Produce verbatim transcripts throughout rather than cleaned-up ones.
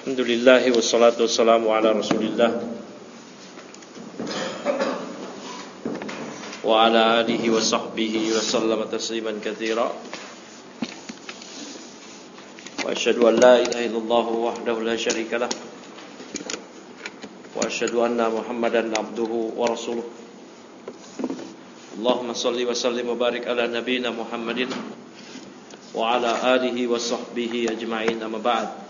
Alhamdulillahi wassalatu wassalamu ala rasulillah wa ala alihi wa sahbihi wa sallama tasliman katsira. Wa asyhadu an la ilaha illallah wahdahu la syarika lah wa asyhadu anna Muhammadan abduhu wa rasuluh. Allahumma shalli wa sallim wa barik ala nabiyyina Muhammadin wa ala alihi wa sahbihi ajma'in, amma ba'd.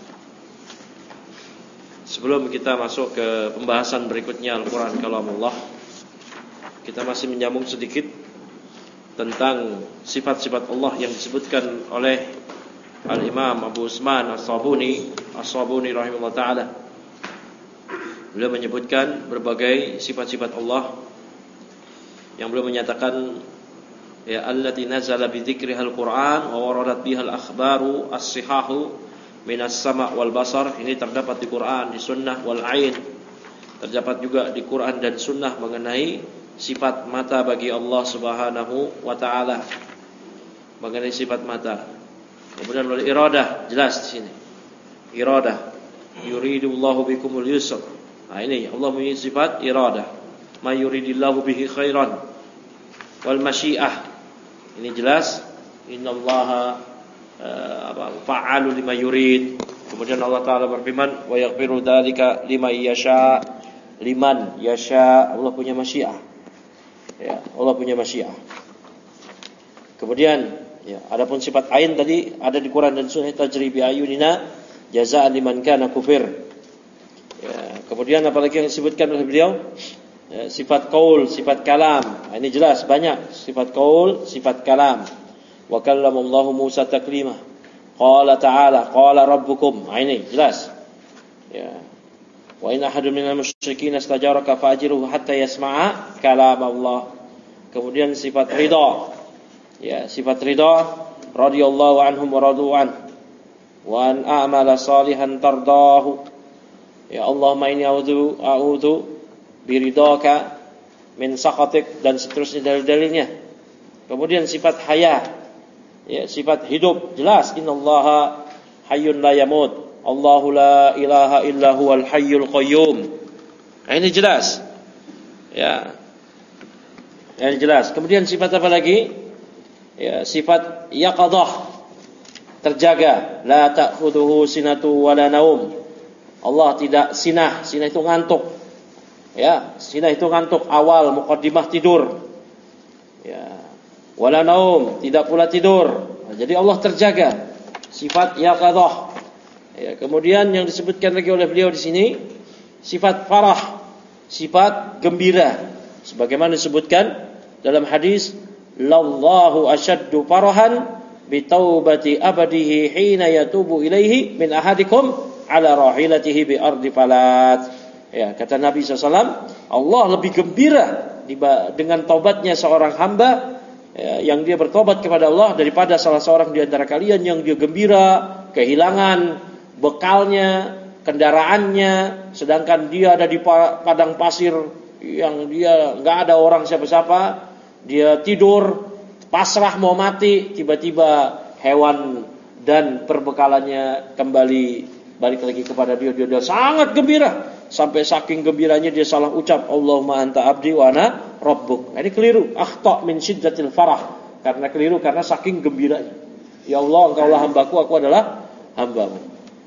Sebelum kita masuk ke pembahasan berikutnya Al-Quran Kalamullah, kita masih menyambung sedikit tentang sifat-sifat Allah yang disebutkan oleh Al-Imam Abu Usman As-Sabuni As-Sabuni rahimahullah ta'ala. Beliau menyebutkan berbagai sifat-sifat Allah yang beliau menyatakan, ya allati nazala bi dzikrihal Qur'an wa waradat bihal akhbaru as-sihahu minas sama' wal basar. Ini terdapat di Quran, di sunnah wal ain. Terdapat juga di Quran dan sunnah mengenai sifat mata bagi Allah Subhanahu wa taala. Mengenai sifat mata. Kemudian wal iradah, jelas di sini. Iradah. Yuridullahu bikumul yusr. Nah, ini Allah memiliki sifat iradah. Ma yuridillahu bihi khairan. Wal masyiah. Ini jelas. Innallaha Uh, apa fa'alu lima yurid. Kemudian Allah Ta'ala berfirman, wa yaghfiru dzalika liman yasha. Liman yasha, Allah punya masyiah. Ya, Allah punya masyiah. Kemudian ya, adapun sifat ain tadi ada di Quran dan Sunnah, tajri bi ayunina jazaa'an liman kana kufir. Ya, kemudian apalagi yang disebutkan oleh beliau? Ya, sifat qaul, sifat kalam. Nah, ini jelas banyak sifat qaul, sifat kalam. Wa kallamallahu Musa taklima. Qala ta'ala, qala rabbukum. Nah, ini jelas. Ya. Wa in ahadun minal musyrikin istajaraka fa'ajirhu hatta yasma'a kalam Allah. Kemudian sifat ridha. Ya, sifat ridha, radhiyallahu anhum wa radu an. Wa an a'mala salihan tardahu. Ya Allahumma inni a'udzu a'udzu biridhaka min sakhatik, dan seterusnya dalil-dalilnya. Kemudian sifat haya. Ya, sifat hidup, jelas. Innallaha hayyun la yamut. Allahu la ilaha illa huwal hayyul qayyum. Nah, ini jelas. Ya. Ini jelas. Kemudian sifat apa lagi? Ya, sifat yaqadhah, terjaga. La ta'khudhuhu sinatu wala naum. Allah tidak sinah. Sinah itu ngantuk. Ya, sinah itu ngantuk, awal muqaddimah tidur. Ya. Wala naum, tidak pula tidur. Nah, jadi Allah terjaga. Sifat yaqadhah. Ya, kemudian yang disebutkan lagi oleh beliau di sini sifat farah, sifat gembira. Sebagaimana disebutkan dalam hadis, "Lallahu asyaddu farahan bi taubati abadihi hina yatubu ilaihi min ahadikum ala rahilatihi bi ardi falat." Ya, kata Nabi sallallahu alaihi wasallam, Allah lebih gembira dengan taubatnya seorang hamba, ya, yang dia bertobat kepada Allah, daripada salah seorang di antara kalian yang dia gembira kehilangan bekalnya, kendaraannya, sedangkan dia ada di padang pasir yang dia nggak ada orang siapa-siapa, dia tidur pasrah mau mati, tiba-tiba hewan dan perbekalannya kembali balik lagi kepada dia, dia, dia sangat gembira. Sampai saking gembiranya dia salah ucap, Allahumma anta abdi wa ana rabbuk. Nah, ini keliru. Akhta' min syiddatil farah. Karena keliru karena saking gembiranya. Ya Allah, engkau adalah hambaku, aku adalah hambamu.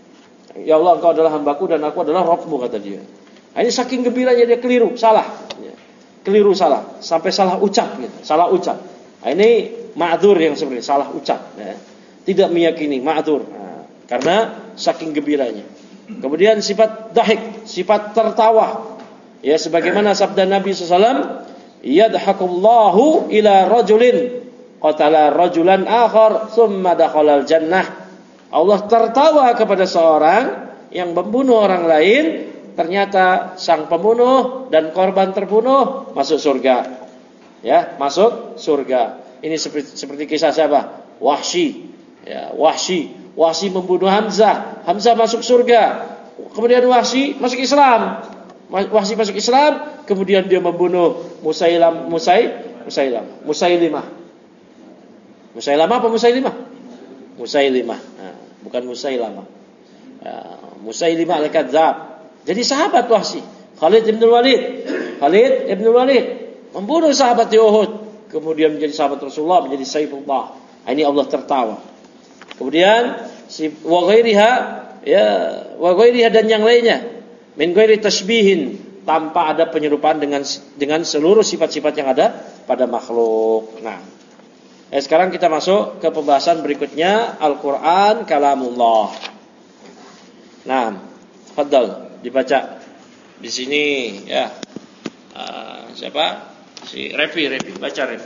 Ya Allah, engkau adalah hambaku dan aku adalah Rabbmu, kata dia. Nah, ini saking gembiranya dia keliru, salah. Ya. Keliru salah, sampai salah ucap gitu. Salah ucap. Nah, ini ma'dzur yang sebenarnya salah ucap, ya. Tidak meyakini, ma'dzur. Nah, karena saking gembiranya. Kemudian sifat dahik, sifat tertawa. Ya, sebagaimana sabda Nabi sallallahu alaihi wasallam, yadhakullahu ila rajulin qatala rajulan akhar thumma dakhalal jannah. Allah tertawa kepada seorang yang membunuh orang lain, ternyata sang pembunuh dan korban terbunuh masuk surga. Ya, masuk surga. Ini seperti, seperti kisah siapa? Wahsy. Ya, Wahsy. Wahsy membunuh Hamzah. Hamzah masuk surga. Kemudian Wahsy masuk Islam. Wahsy masuk Islam, kemudian dia membunuh Musailam, Musai, Musailam, Musailimah. Musailamah apa Musailimah? Musailimah. Nah, bukan Musailamah. Musailimah al-Kadzdzab. Jadi sahabat Wahsy, Khalid bin Walid, Khalid bin Walid membunuh sahabat di Uhud, kemudian menjadi sahabat Rasulullah, menjadi Saifullah. Ini Allah tertawa. Kemudian si wa ghairiha, ya, wa ghairiha dan yang lainnya, min ghairi tashbihin, tanpa ada penyerupaan dengan dengan seluruh sifat-sifat yang ada pada makhluk. Nah, eh, sekarang kita masuk ke pembahasan berikutnya, Al-Qur'an kalamullah. Nah, tafadhal dibaca di sini ya. Uh, siapa? Si Revi, Revi, baca Revi.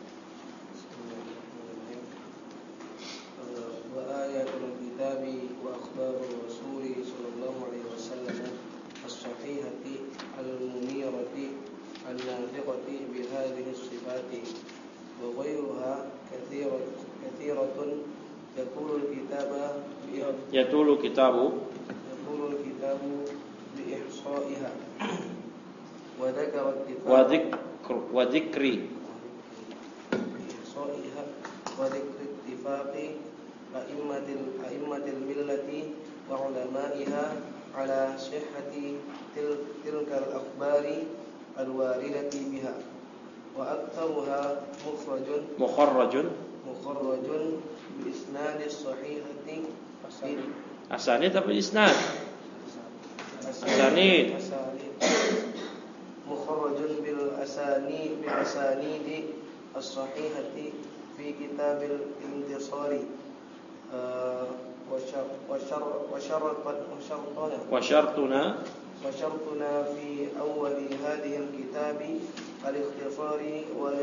Wa ayatul kitabi wa akhbarur rasuli sallallahu alaihi wasallam as-sahihati al-munirati an-nafiqati bi hadhihi as-sifati wa ghayruha katsiratun katsiratun yaqulu al-kitaba bi yatulu kitabu yaqulu al-kitabu bi ihsa'iha wa dzakara wa dzikr wa dzikri ihsa'iha wa dzikri ittifaqi a'immatil a'immatil millati wa ulama'iha ala sihhati til tilkal akhbari al-waridati biha wa aktsaruha mukhrajun mukharrajun mukharrajun bi isnadis sahihati asanid tapi isnad asanid mukharrajun bil asani bil asanidi as-sahihati fi kitabil intisari wa syar wa syar wa syaratan wa syartana wa syartuna wa syartuna fi awwal hadhihi al-kitabi al-ikhtisari wal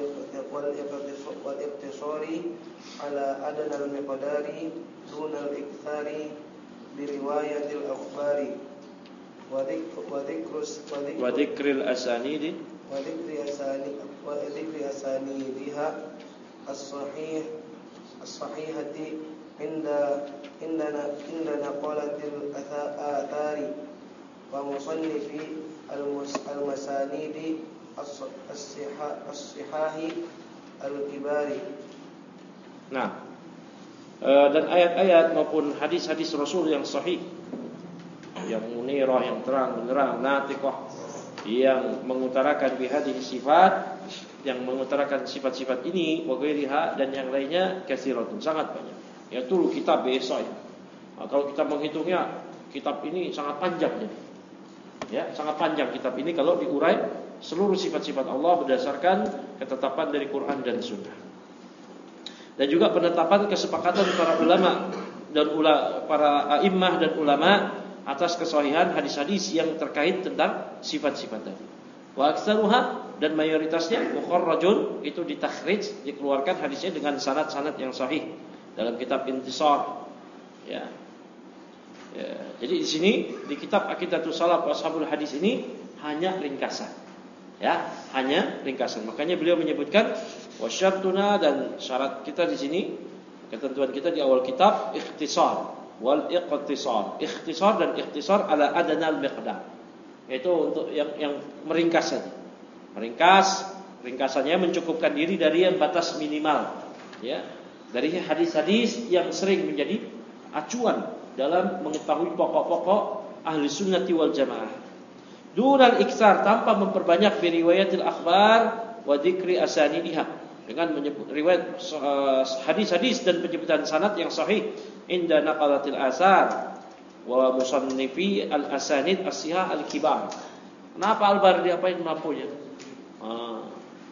ikhtisari ala adna al-miqdari dun al-ikthari bi riwayatil akhbari wa dhikrus wa dhikril asanidi wa dhikri asani wa dhikri asanidiha as-sahih as-sahihati inda indana indana qalatil athari wa musannifi al-masanidi as-sihahi al-kibari. Nah, dan ayat-ayat maupun hadis-hadis Rasul yang sahih, yang munirah, yang terang benderang, natiqah, yang mengutarakan bihadhihi sifat, yang mengutarakan sifat-sifat ini, wa ghairiha dan yang lainnya, katsiratun, sangat banyak. Ya dulu kitab biasa ya. Nah, kalau kita menghitungnya, kitab ini sangat panjang ya. Ya, sangat panjang kitab ini kalau diurai seluruh sifat-sifat Allah berdasarkan ketetapan dari Quran dan Sunnah. Dan juga penetapan kesepakatan para ulama dan ula, para a'immah dan ulama atas kesahihan hadis-hadis yang terkait tentang sifat-sifat tadi. Wa aktsaruha dan mayoritasnya mukharrajun, itu ditakhrij, dikeluarkan hadisnya dengan sanad-sanad yang sahih dalam kitab Intisar. Ya. Ya, jadi di sini di kitab Aqidatus Salaf wa Ashabul Hadis ini hanya ringkasan. Ya, hanya ringkasan. Makanya beliau menyebutkan wasyartuna, dan syarat kita di sini, ketentuan kita di awal kitab, ikhtisar wal iqtisar. Ikhtisar dan ikhtisar ala adnal miqdar. Yaitu untuk yang yang meringkas saja. Meringkas, ringkasannya mencukupkan diri dari yang batas minimal, ya. Dari hadis-hadis yang sering menjadi acuan dalam mengetahui pokok-pokok ahli sunnati wal jamaah. Dunal iksar, tanpa memperbanyak biriwayatil akhbar wa dzikri asanidiha, dengan menyebut riwayat hadis-hadis dan penyebutan sanad yang sahih inda naqalatil asar wa musannifi al asanid as-sihah al kibar. Kenapa Al-Bardi apain mampunya? Ah.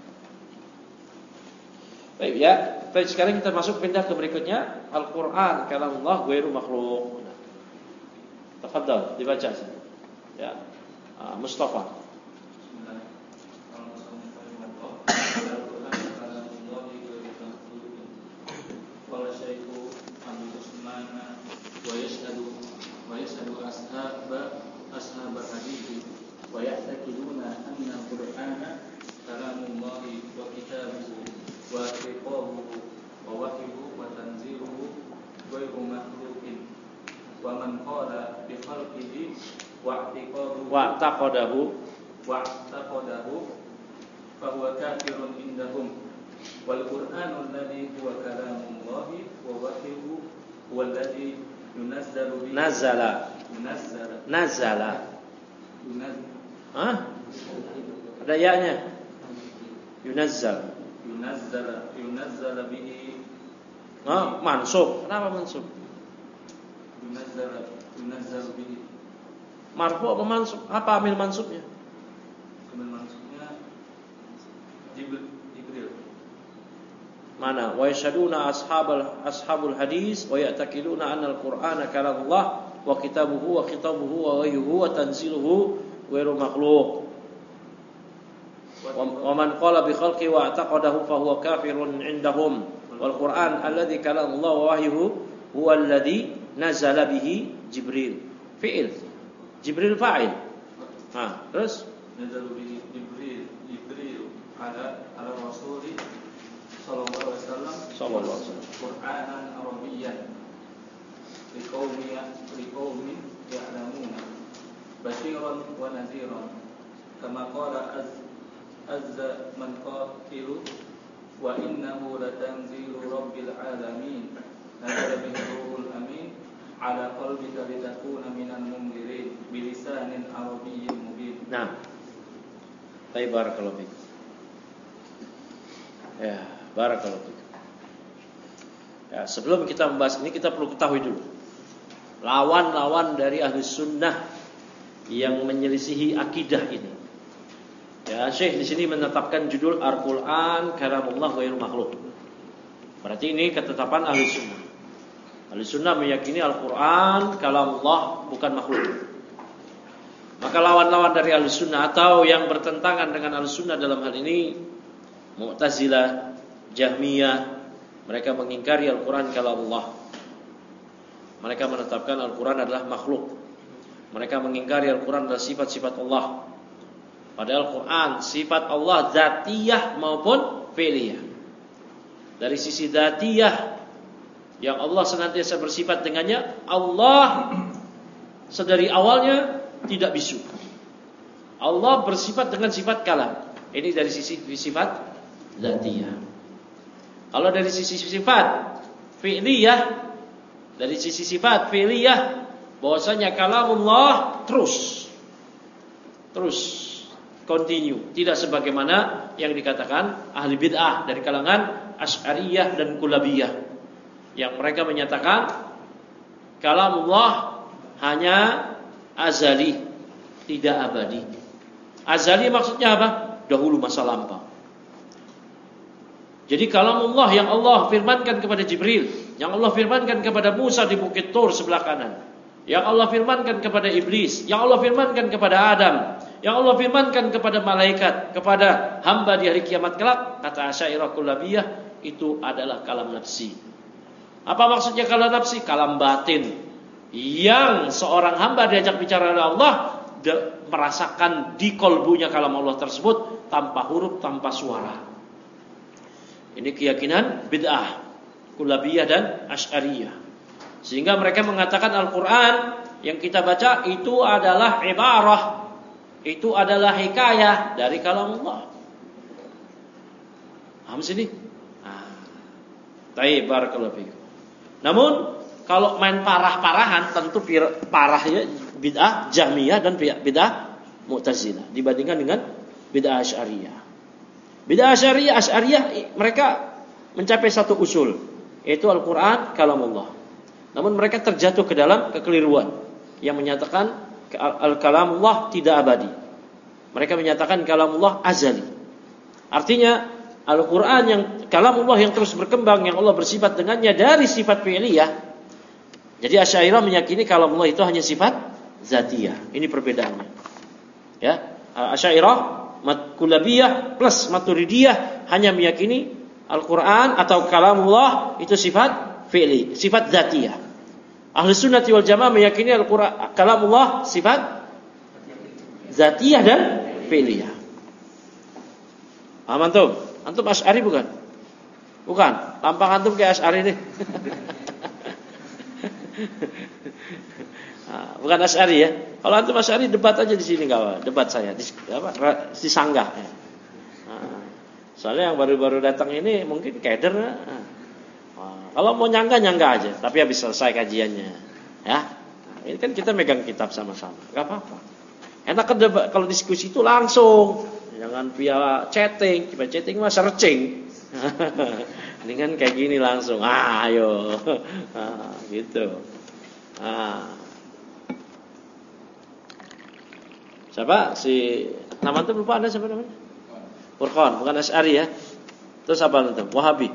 Baik ya. Baik, sekarang kita masuk pindah ke berikutnya, Al-Qur'an kalamullah ghairu makhluq. Tafadhal dibaca. Ya. Uh, Mustafa. Qala Syaikhul Abu Usman wa yashhadu wa yashhadu ashab ashab hadits wa ya'taqiduna anna al-Qur'ana kalamullah wa kitabuhu wa riqabuhu wa wahyuhu wa tanziluhu ghairu makhluqin wa man qala bi khalqihi wa i'tiqaduhu wa taqadahu wa taqadahu fa huwa kafirun indahum wal Qur'anu alladhi huwa kalamullahi wa wahyuhu huwa alladhi yunazzalu bihi nazala Yunazzala. Nazala. Yunaz. Hah? Ada ya-nya. Yunazzal. Yunazzala. Yunazzala bihi. Oh, mansub. Kenapa mansub? Yunazzala. Yunazzal bihi. Marfu apa mansub? Apa amil mansubnya? Amil mansubnya Jibril. Jibril. Mana? Wa yashhaduna ashabul ashabul hadis wa ya'taqiduna anna al-Qur'ana kalamullah wa kitabuhu wa khitabuhu wa wahyuhu wa tanziluhu ghairu makhluq. Wa man qala bi khalqi wa i'taqadahu fa huwa kafirun 'indahum. Wal Qur'an alladzi kalamullah wa wahyuhu huwa alladzi nazala bihi Jibril. Fi'il. Jibril fa'il. Ha, terus Nazala bihi Jibril. Jibril ala ala Rasuli sallallahu alaihi wasallam. sallallahu alaihi wasallam. Qur'anan Arabiyyan. Liqaumin liqaumin ya'lamuna. Basyiran wa nadhiran. Kama qala az azza man qatilu wa innahu latanzilu rabbil alamin. Nazala bihi ruhul amin ala qalbika litakuna minal munzirin bilisanin arabiyyin mubin. Nah. Baik, barakallahu fiik. Ya, barakallahu fiik. Ya, sebelum kita membahas ini kita perlu ketahui dulu lawan-lawan dari ahli sunnah yang menyelisihi akidah ini. Ya, Syekh di sini menetapkan judul Al-Qur'an kalamullah ghairu makhluk. Berarti ini ketetapan ahli sunnah. Ahli sunnah meyakini Al-Quran kalamullah, bukan makhluk. Maka lawan-lawan dari ahli sunnah atau yang bertentangan dengan ahli sunnah dalam hal ini Mu'tazilah, Jahmiyah, mereka mengingkari Al-Quran kalamullah. Mereka menetapkan Al-Quran adalah makhluk. Mereka mengingkari Al-Quran adalah sifat-sifat Allah. Padahal Al-Quran sifat Allah dzatiyah maupun fi'liyah. Dari sisi dzatiyah yang Allah senantiasa bersifat dengannya, Allah sedari awalnya tidak bisu. Allah bersifat dengan sifat kalam. Ini dari sisi sifat dzatiyah. Kalau dari sisi sifat fi'liyah, dari sisi sifat fi'liyah, bahwasanya kalamullah terus terus continue, tidak sebagaimana yang dikatakan ahli bid'ah dari kalangan Asy'ariyah dan Kulabiyah, yang mereka menyatakan kalamullah hanya azali, tidak abadi. Azali maksudnya apa? Dahulu, masa lampau. Jadi kalamullah yang Allah firmankan kepada Jibril, yang Allah firmankan kepada Musa di Bukit Tur sebelah kanan, yang Allah firmankan kepada Iblis, yang Allah firmankan kepada Adam, yang Allah firmankan kepada malaikat, kepada hamba di hari kiamat kelak, kata Asy'ariyah Kulabiyah, itu adalah kalam nafsi. Apa maksudnya kalam nafsi? Kalam batin, yang seorang hamba diajak bicara oleh Allah, de, merasakan di kolbunya kalam Allah tersebut tanpa huruf, tanpa suara. Ini keyakinan bid'ah Kulabiyah dan Asy'ariyah. Sehingga mereka mengatakan Al-Quran yang kita baca itu adalah ibarah, itu adalah hikayah dari kalam Allah. Paham sini? Nah, baik, barakallahu fiikum. Namun kalau main parah-parahan, tentu parahnya bid'ah Jahmiyah dan bid'ah Mu'tazilah dibandingkan dengan bid'ah Asy'ariyah. Bid'ah Asy'ariyah, Asy'ariyah mereka mencapai satu usul, yaitu Al-Quran kalamullah. Namun mereka terjatuh ke dalam kekeliruan yang menyatakan al-kalamullah tidak abadi. Mereka menyatakan kalamullah azali. Artinya Al-Quran yang kalamullah yang terus berkembang, yang Allah bersifat dengannya dari sifat fi'liyah. Jadi Asy'ariyah meyakini kalamullah itu hanya sifat zatiyah. Ini perbedaannya. Ya, Asy'ariyah Kulabiyah plus Maturidiyah hanya meyakini Al-Quran atau kalamullah itu sifat fi'li, sifat zatiyah. Ahli sunnati wal jamaah meyakini Al-Quran kalamullah sifat zatiyah dan fi'liyah. Paham antum? Antum Asy'ari bukan? Bukan. Tampang antum kayak Asy'ari nih. Nah, bukan Asy'ari ya. Kalau antum Asy'ari debat aja di sini enggak apa, debat saya di apa? Di sanggah ya. Nah, soalnya yang baru-baru datang ini mungkin keder. Nah, kalau mau nyangga nyangga aja, tapi habis selesai kajiannya. Ya. Ini kan kita megang kitab sama-sama, nggak apa-apa. Enak kan kalau diskusi itu langsung, jangan via chatting, via chatting mah searching. Ini kan kayak gini langsung, ah, ayo, ah, gitu. Ah. Siapa si nama itu lupa Anda siapa namanya? Furqan, bukan Asy'ari ya. Terus apa nanti? Wahabi.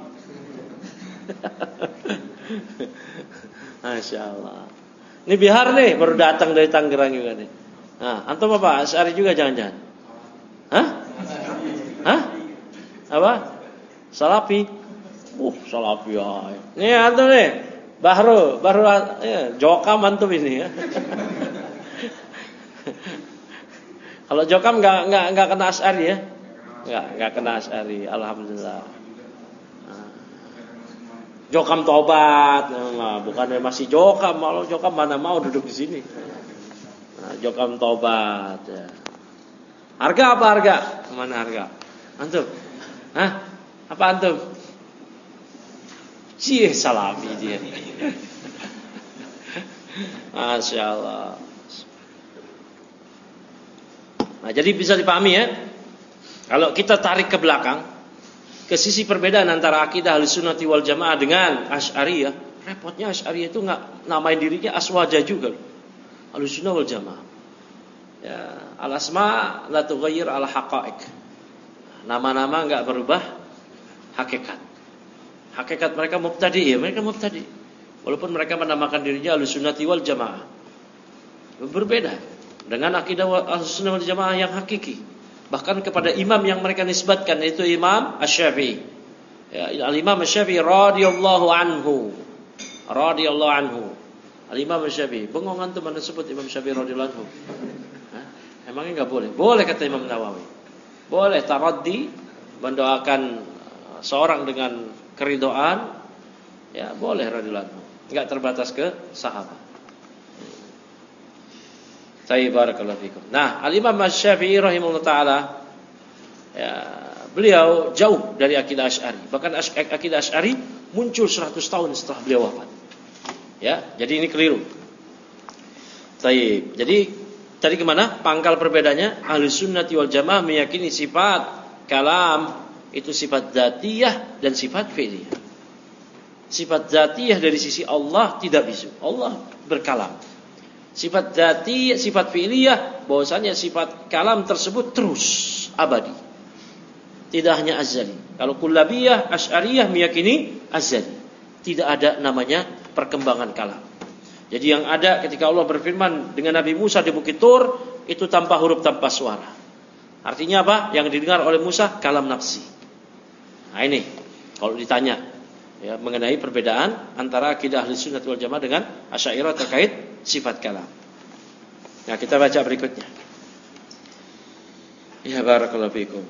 Masya Allah. Ini Bihar nih, baru datang dari Tangerang juga nih. Nah, antum apa? Asy'ari juga jangan-jangan? Hah? Hah? Apa? Salafi? Uh, Salafi ya. Nih antum nih, baru baru ya, jokam antum ini ya. Kalau jokam nggak nggak nggak kena Asy'ari ya? Nggak nggak kena Asy'ari. Alhamdulillah. Jokam tobat, nah, bukan masih jokam, malah jokam mana mau duduk di sini. Nah, jokam tobat. Ya. Harga apa harga? Mana harga? Antum? Hah? Apa antum? Cie Salafi dia. Masya Allah. Nah, jadi bisa dipahami ya. Kalau kita tarik ke belakang, ke sisi perbedaan antara akidah Ahlussunnah wal Jamaah dengan Asy'ariyah, repotnya Asy'ariyah itu nggak namain dirinya aswaja juga. Ahlussunnah wal Jamaah. Ya, al-asma la tughayyir al haqa'iq. Nama-nama enggak berubah hakikat. Hakikat mereka mubtadi, ya, mereka mubtadi. Walaupun mereka menamakan dirinya Ahlussunnah wal Jamaah. Berbeda dengan akidah Ahlussunnah wal Jamaah yang hakiki. Bahkan kepada imam yang mereka nisbatkan, yaitu Imam Asy-Syafi'i. Ya, Al-Imam Asy-Syafi'i radhiyallahu anhu. Radhiyallahu anhu. Al-Imam Asy-Syafi'i. Bengong antum mana sebut Imam Syafi'i radhiyallahu anhu? Hah? Emangnya enggak boleh? Boleh kata Imam Nawawi. Boleh taraddi mendoakan seorang dengan keridhaan, ya boleh radhiyallahu anhu. Enggak terbatas ke sahabat. Tayyib barakallahu fikum. Nah, Al-Imam Asy-Syafi'i rahimahullah taala, ya, beliau jauh dari akidah Asy'ari. Bahkan akidah Asy'ari muncul seratus tahun setelah beliau wafat. Ya, jadi ini keliru. Tayyib. Jadi tadi kemana? Pangkal perbedaannya, Ahlussunnah wal Jamaah meyakini sifat kalam itu sifat dzatiyah dan sifat fi'liyah. Sifat dzatiyah dari sisi Allah tidak bisa. Allah berkalam. Sifat dzati, sifat fi'liyah, bahwasanya sifat kalam tersebut terus abadi. Tidak hanya azali. Kalau kullabiyah, Asy'ariyah meyakini azali. Tidak ada namanya perkembangan kalam. Jadi yang ada ketika Allah berfirman dengan Nabi Musa di Bukit Tur, itu tanpa huruf, tanpa suara. Artinya apa? Yang didengar oleh Musa kalam nafsi. Nah ini kalau ditanya ya, mengenai perbedaan antara akidah Ahlussunnah wal Jamaah dengan Asy'ariyah terkait sifat kalam. Nah, kita baca berikutnya. Ya barakallahu fikum.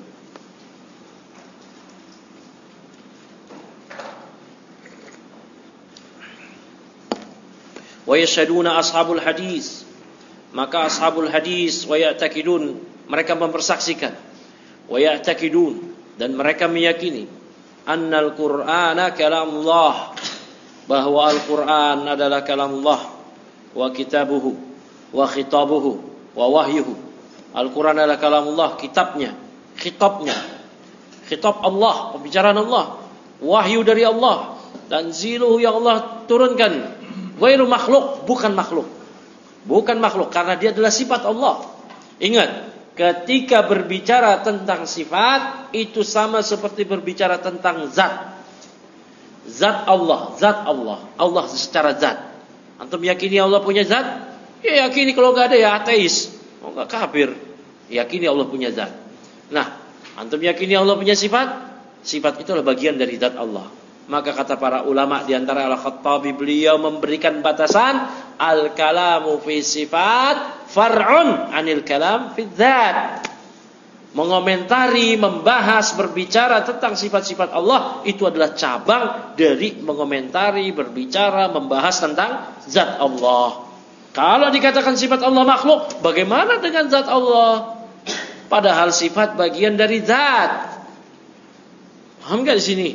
Wa yashhaduna ashabul hadis. Maka ashabul hadis wa ya'taqidun, mereka mempersaksikan. Wa ya'taqidun, dan mereka meyakini annal Qur'ana kalamullah, bahwa Al-Qur'an adalah kalamullah. Wa kitabuhu wa khitabuhu wa wahyuhu. Al-Quran adalah kalamullah, kitabnya, khitabnya, khitab Allah, pembicaraan Allah, wahyu dari Allah, dan ziluhu yang Allah turunkan, ghairu makhluk, bukan makhluk, bukan makhluk, karena dia adalah sifat Allah. Ingat, ketika berbicara tentang sifat, itu sama seperti berbicara tentang zat. Zat Allah, zat Allah, Allah secara zat. Antum yakini Allah punya zat? Ya yakini, kalau enggak ada ya ateis. Oh enggak kafir. Yakini Allah punya zat. Nah, antum yakini Allah punya sifat? Sifat itu adalah bagian dari zat Allah. Maka kata para ulama di antara Al-Khattabi, beliau memberikan batasan al-kalamu fi sifat far'un 'anil kalam fi dzat. Mengomentari, membahas, berbicara tentang sifat-sifat Allah itu adalah cabang dari mengomentari, berbicara, membahas tentang zat Allah. Kalau dikatakan sifat Allah makhluk, bagaimana dengan zat Allah? Padahal sifat bagian dari zat. Paham enggak di sini?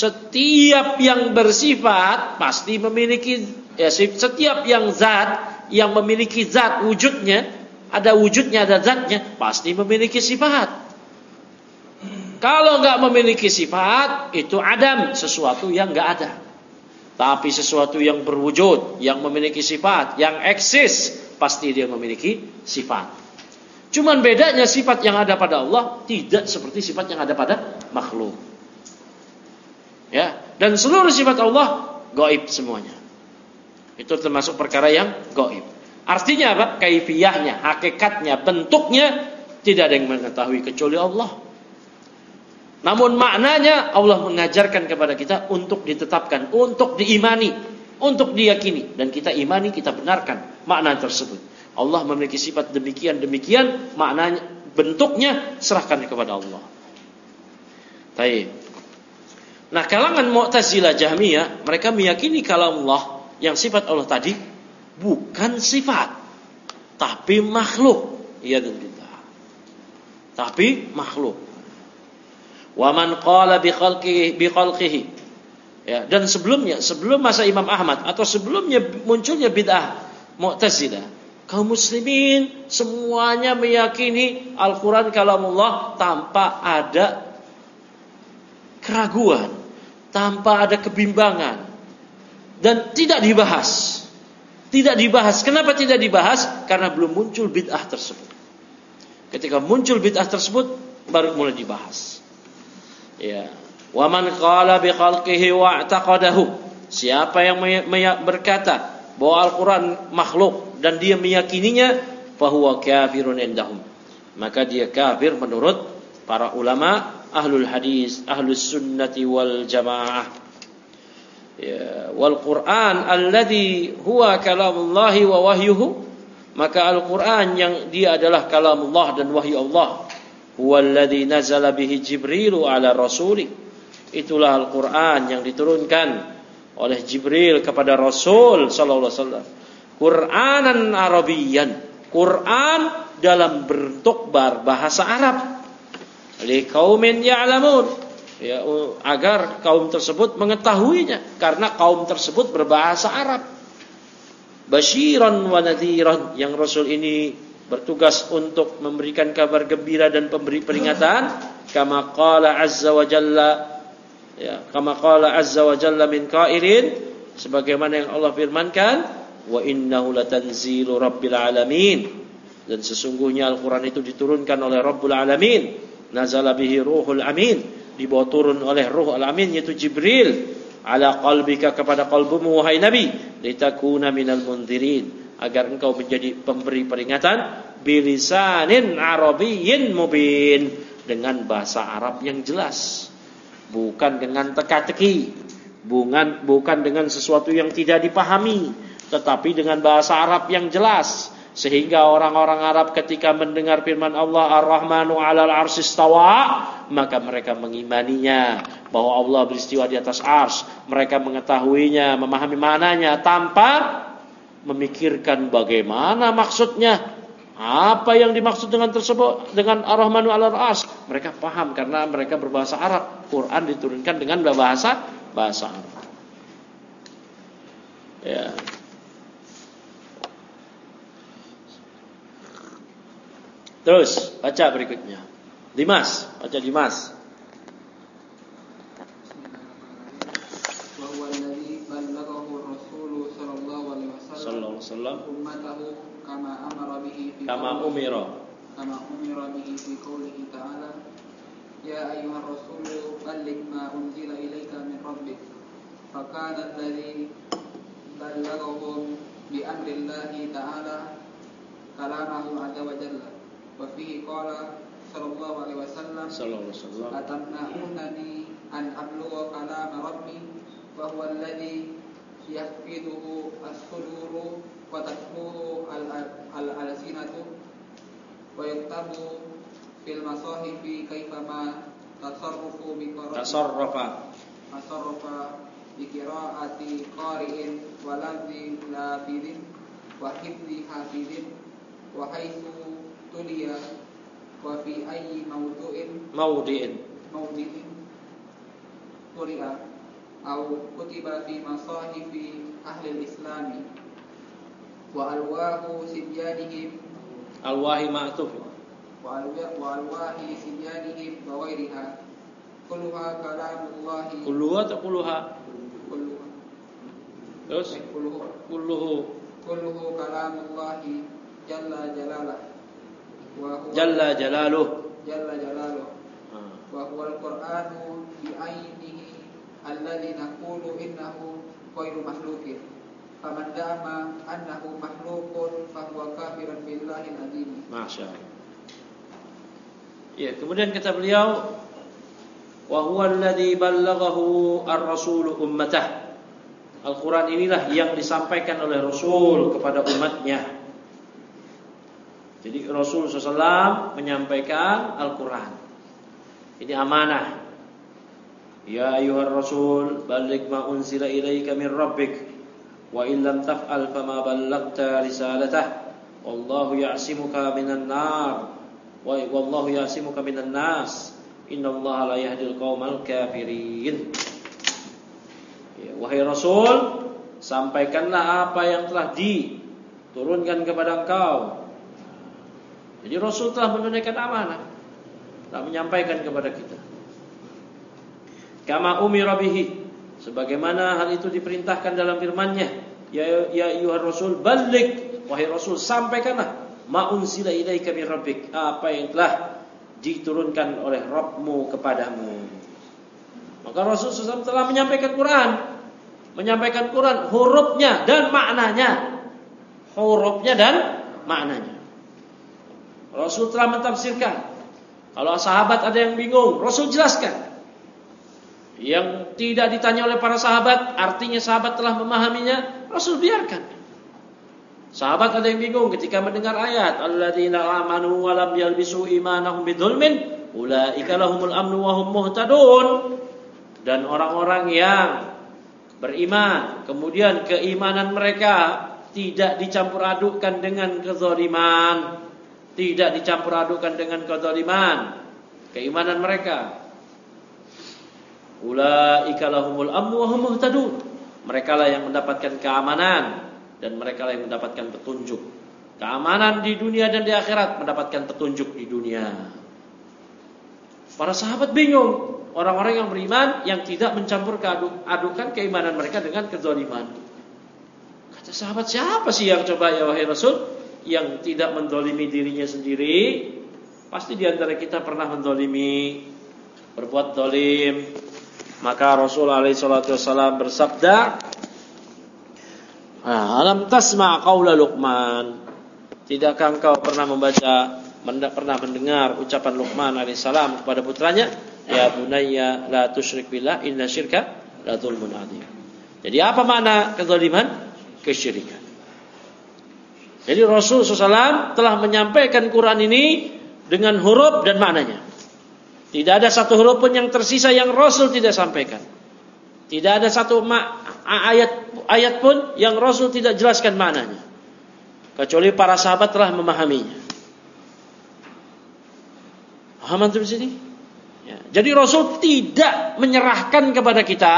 Setiap yang bersifat pasti memiliki, ya, setiap yang zat yang memiliki zat wujudnya, ada wujudnya, ada zatnya, pasti memiliki sifat. Kalau nggak memiliki sifat, itu adam, sesuatu yang nggak ada. Tapi sesuatu yang berwujud, yang memiliki sifat, yang eksis, pasti dia memiliki sifat. Cuman bedanya sifat yang ada pada Allah tidak seperti sifat yang ada pada makhluk. Ya, dan seluruh sifat Allah gaib semuanya. Itu termasuk perkara yang gaib. Artinya apa? Kaifiyahnya, hakikatnya, bentuknya tidak ada yang mengetahui kecuali Allah. Namun maknanya Allah mengajarkan kepada kita untuk ditetapkan, untuk diimani, untuk diyakini, dan kita imani, kita benarkan makna tersebut. Allah memiliki sifat demikian demikian, maknanya, bentuknya serahkan kepada Allah. Baik. Nah, kalangan Mu'tazilah Jahmiyah, mereka meyakini kalam Allah yang sifat Allah tadi bukan sifat, tapi makhluk. Ya billah. Tapi makhluk. Wa man qala bi khalqihi bi khalqihi. Ya, dan sebelumnya, sebelum masa Imam Ahmad atau sebelumnya munculnya bid'ah Mu'tazilah, kaum muslimin semuanya meyakini Al-Qur'an kalamullah tanpa ada keraguan, tanpa ada kebimbangan, dan tidak dibahas. Tidak dibahas. Kenapa tidak dibahas? Karena belum muncul bid'ah tersebut. Ketika muncul bid'ah tersebut baru mulai dibahas. Ya, wa man qala bi khalqihi wa i'taqadahu. Siapa yang berkata bahwa Al-Qur'an makhluk dan dia meyakininya, fa huwa kafirun indahum. Maka dia kafir menurut para ulama ahlul hadis, ahlus sunnati wal jamaah. Ya, wal Qur'an alladhi huwa kalamullah wa wahyuhu. Maka Al-Qur'an yang dia adalah kalamullah dan wahyu Allah. Huwallazi nazala bihi Jibrilu ala rasuli. Itulah Al-Qur'an yang diturunkan oleh Jibril kepada Rasul sallallahu alaihi wasallam. Qur'anan Arabiyyan, Qur'an dalam bentuk bahasa Arab. Liqaumin ya'lamun, ya, agar kaum tersebut mengetahuinya, karena kaum tersebut berbahasa Arab. Basyiran wa nadhiran, yang Rasul ini bertugas untuk memberikan kabar gembira dan memberi peringatan, kama qala azza wa jalla, ya, kama qala azza wa jalla min qailin, sebagaimana yang Allah firmankan, wa innahu latanzilu rabbil alamin, dan sesungguhnya Al-Qur'an itu diturunkan oleh Rabbul Alamin, nazala bihi ruhul amin, dibawa turun oleh Ruh Al-Amin yaitu Jibril, ala qalbika, kepada qalbumu wahai Nabi, litakuna minal mundzirin, agar engkau menjadi pemberi peringatan, bilisanin arabiyyin mubin, dengan bahasa Arab yang jelas, bukan dengan teka-teki, bukan bukan dengan sesuatu yang tidak dipahami, tetapi dengan bahasa Arab yang jelas, sehingga orang-orang Arab ketika mendengar firman Allah Ar-Rahmanu 'alal 'arsy istawa, maka mereka mengimaninya bahwa Allah beristiwa di atas ars. Mereka mengetahuinya, memahami maknanya tanpa memikirkan bagaimana maksudnya, apa yang dimaksud dengan tersebut, dengan Ar-Rahmanu 'alal 'arsy. Mereka paham karena mereka berbahasa Arab. Quran diturunkan dengan bahasa bahasa Arab. Ya. Terus baca berikutnya. Dimas, baca Dimas. Wa huwa alladhi ballaghahu ar-rasul sallallahu alaihi wasallam ummatahu kama amara bihi fi kama umira kama umira bihi fi qoulihi ta'ala ya ayyuhar rasul balligh ma unzila ilayka min rabbik fa kana alladhi ballaghahu bi amrillahi ta'ala kalamahu 'azza wa jalla. Wa fihi qala sallallahu alaihi wasallam sallallahu alaihi wasallam atamna'unani an ablugha kalama rabbi wa huwa alladhi yahfiduhu as-suduru wa tatluhu al-alsinatu wa yuktabu fil masahifi kaifama tasarrufu bi qira'ati tasarrafa tasarrafa bi qira'ati qari'in wa lafzi lafidin wa hifzi hafidin wa haitsu tuliya wa fi ayyi mawdu'in mawdi'in mawdi'in tuliya au kutiba fi masahifi ahli al-islami wa alwahu sibyanihim Alwahi ma'tuf. wa alwahi sibyanihim wa ghairiha kulluha kalamullahi Kulluha atau kulluha? kulluha Terus kulluhu kulluhu kulluhu kalamullahi jalla jalalah wa huwa jalla jalaluh. jalla jalaluh Ah. wa huwa al-Qur'anu bi ainihi alladhi naqulu innahu ghairu makhluqin faman dama annahu makhluqun fa huwa kafirun billahi al-azim. Masyaallah. Ya, kemudian kata beliau wa huwa alladhi ballaghahu ar-rasul ummatah. Al-Quran inilah yang disampaikan oleh Rasul kepada umatnya. Jadi Rasul shallallahu alaihi wasallam menyampaikan Al-Quran. Ini amanah. Ya ayyuhar rasul balligh ma unzila ilaika min rabbik wa in lam taf'al fama ballaghta risalatah wallahu ya'simuka minan nar wa wallahu ya'simuka minan nas innallaha la yahdil qaumal kafirin. Ya, wahai Rasul, sampaikanlah apa yang telah diturunkan kepada engkau. Jadi Rasul telah menunaikan amanah, telah menyampaikan kepada kita. Kama umira bihi, sebagaimana hal itu diperintahkan dalam firman-Nya, ya ya ayyuhar rasul balligh, wahai Rasul, sampaikanlah ma unzila ilaika min rabbik, apa yang telah diturunkan oleh Rabbmu kepadamu. Maka Rasul shallallahu alaihi wasallam telah menyampaikan Quran, menyampaikan Quran hurufnya dan maknanya, hurufnya dan maknanya. Rasul telah mentafsirkan. Kalau sahabat ada yang bingung, Rasul jelaskan. Yang tidak ditanya oleh para sahabat, artinya sahabat telah memahaminya, Rasul biarkan. Sahabat ada yang bingung ketika mendengar ayat alladzina amanu wa lam yalbisu imanahum bidzulmin ulaika lahumul amnu wa hum muhtadun. Dan orang-orang yang beriman, kemudian keimanan mereka tidak dicampur adukkan dengan kezaliman, tidak dicampur adukkan dengan kezaliman, keimanan mereka. Ulaika lahumul amnu wa hum muhtadun. Mereka lah yang mendapatkan keamanan dan mereka lah yang mendapatkan petunjuk. Keamanan di dunia dan di akhirat, mendapatkan petunjuk di dunia. Para sahabat bingung. Orang-orang yang beriman yang tidak mencampur adukan keimanan mereka dengan kezaliman. Kata sahabat, siapa sih yang coba ya wahai Rasul yang tidak mendolimi dirinya sendiri? Pasti di antara kita pernah mendolimi, berbuat dolim. Maka Rasul alaihi salatu wasallam bersabda, alam tasma' qaula Luqman, tidakkah engkau pernah membaca, pernah mendengar ucapan Luqman alaihissalam kepada putranya, ya bunayya la tusyrik billah inna syirka la dzulmun adzim. Jadi apa makna kezaliman? Kesyirikan. Jadi Rasul shallallahu alaihi wasallam telah menyampaikan Quran ini dengan huruf dan maknanya. Tidak ada satu huruf pun yang tersisa yang Rasul tidak sampaikan. Tidak ada satu ayat ayat pun yang Rasul tidak jelaskan maknanya. Kecuali para sahabat telah memahaminya. Paham antum di sini? Ya. Jadi Rasul tidak menyerahkan kepada kita,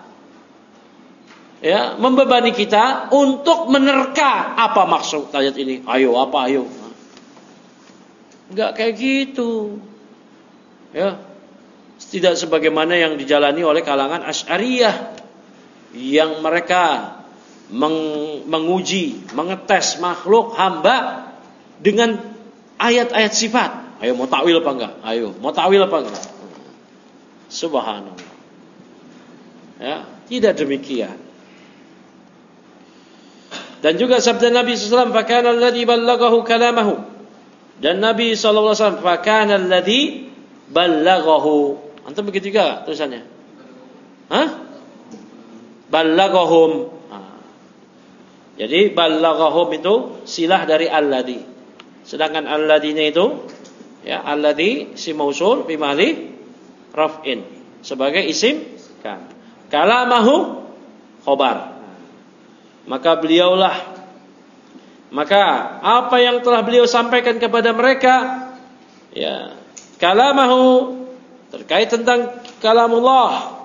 ya, membebani kita untuk menerka apa maksud ayat ini. Ayo apa ayo. Enggak kayak gitu. Ya. Tidak sebagaimana yang dijalani oleh kalangan Asy'ariyah yang mereka meng- menguji, mengetes makhluk hamba dengan ayat-ayat sifat. Ayo mau takwil apa enggak? Ayo, mau takwil apa enggak? Subhanallah. Ya, tidak demikian. Dan juga sabda Nabi sallallahu alaihi wasallam, "Fakana alladhi ballaghahu kalamahu." Dan Nabi sallallahu alaihi wasallam, "Fakana alladhi ballaghahu." Antum begitu juga tulisannya? Hah? Ballaghahum. Nah. Jadi ballaghahum itu silah dari alladhi. Sedangkan alladhinya itu ya alladhi si mausul bi mali raf'in sebagai isim kan. Kalamahu khobar. Maka beliaulah, maka apa yang telah beliau sampaikan kepada mereka, ya, kalamahu terkait tentang kalamullah,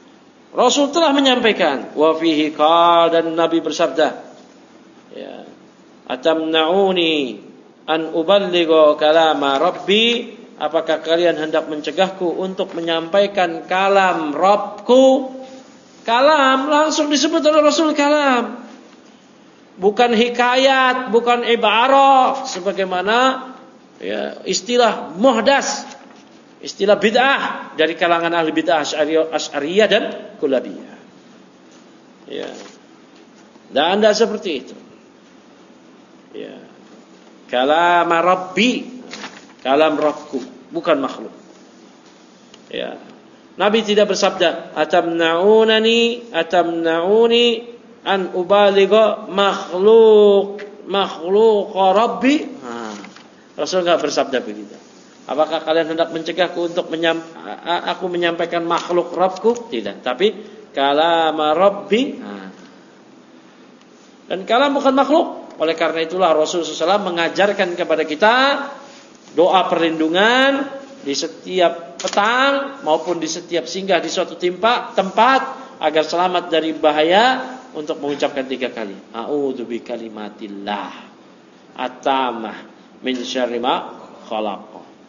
Rasul telah menyampaikan. Wa fihi qala, dan Nabi bersabda, ya, Atamna'uni an uballigha kalama rabbi, apakah kalian hendak mencegahku untuk menyampaikan kalam Rabbku? Kalam langsung disebut oleh Rasul kalam, bukan hikayat, bukan ibarah sebagaimana ya, istilah muhdas, istilah bid'ah dari kalangan ahli bid'ah Asy'ariyah dan Kullabiyah. Ya. Dan anda seperti itu. Ya. Kalam Rabbi, kalam Rabbku, bukan makhluk. Ya. Nabi tidak bersabda, atamna'unani atamna'uni an ubaligha makhluk makhluk Rabbi. Nah, Rasul enggak bersabda begitu. Apakah kalian hendak mencegahku untuk menyam, aku menyampaikan makhluk Rabbku? Tidak, tapi kalam Rabbi. Nah. Dan kalam bukan makhluk. Oleh karena itulah Rasul sallallahu alaihi wasallam mengajarkan kepada kita doa perlindungan di setiap petang maupun di setiap singgah di suatu tempat tempat agar selamat dari bahaya, untuk mengucapkan tiga kali. A'udzu bikalimatillah at-tammah min syarri ma khalaq.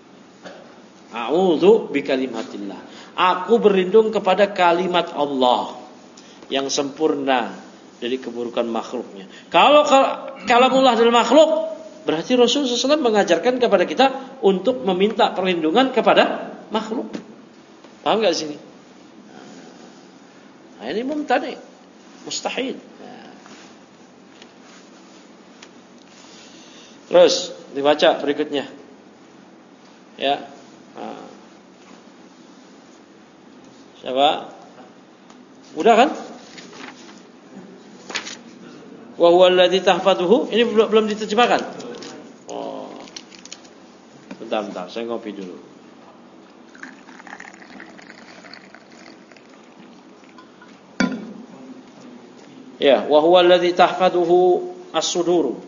A'udzu bikalimatillah. Aku berlindung kepada kalimat Allah yang sempurna dari keburukan makhluknya. Kalau kalamullah adalah makhluk, berarti Rasulullah shallallahu alaihi wasallam mengajarkan kepada kita untuk meminta perlindungan kepada makhluk. Paham gak sini? Nah, ini mumtani, mustahil. Nah. Terus dibaca berikutnya. Ya. Nah. Siapa? Udah kan? Wa huwa alladzi tahfaduhu. Ini belum belum diterjemahkan. Oh. Bentar, bentar, saya ngopi dulu. Ya, wa huwa alladzi tahfaduhu as-sudur.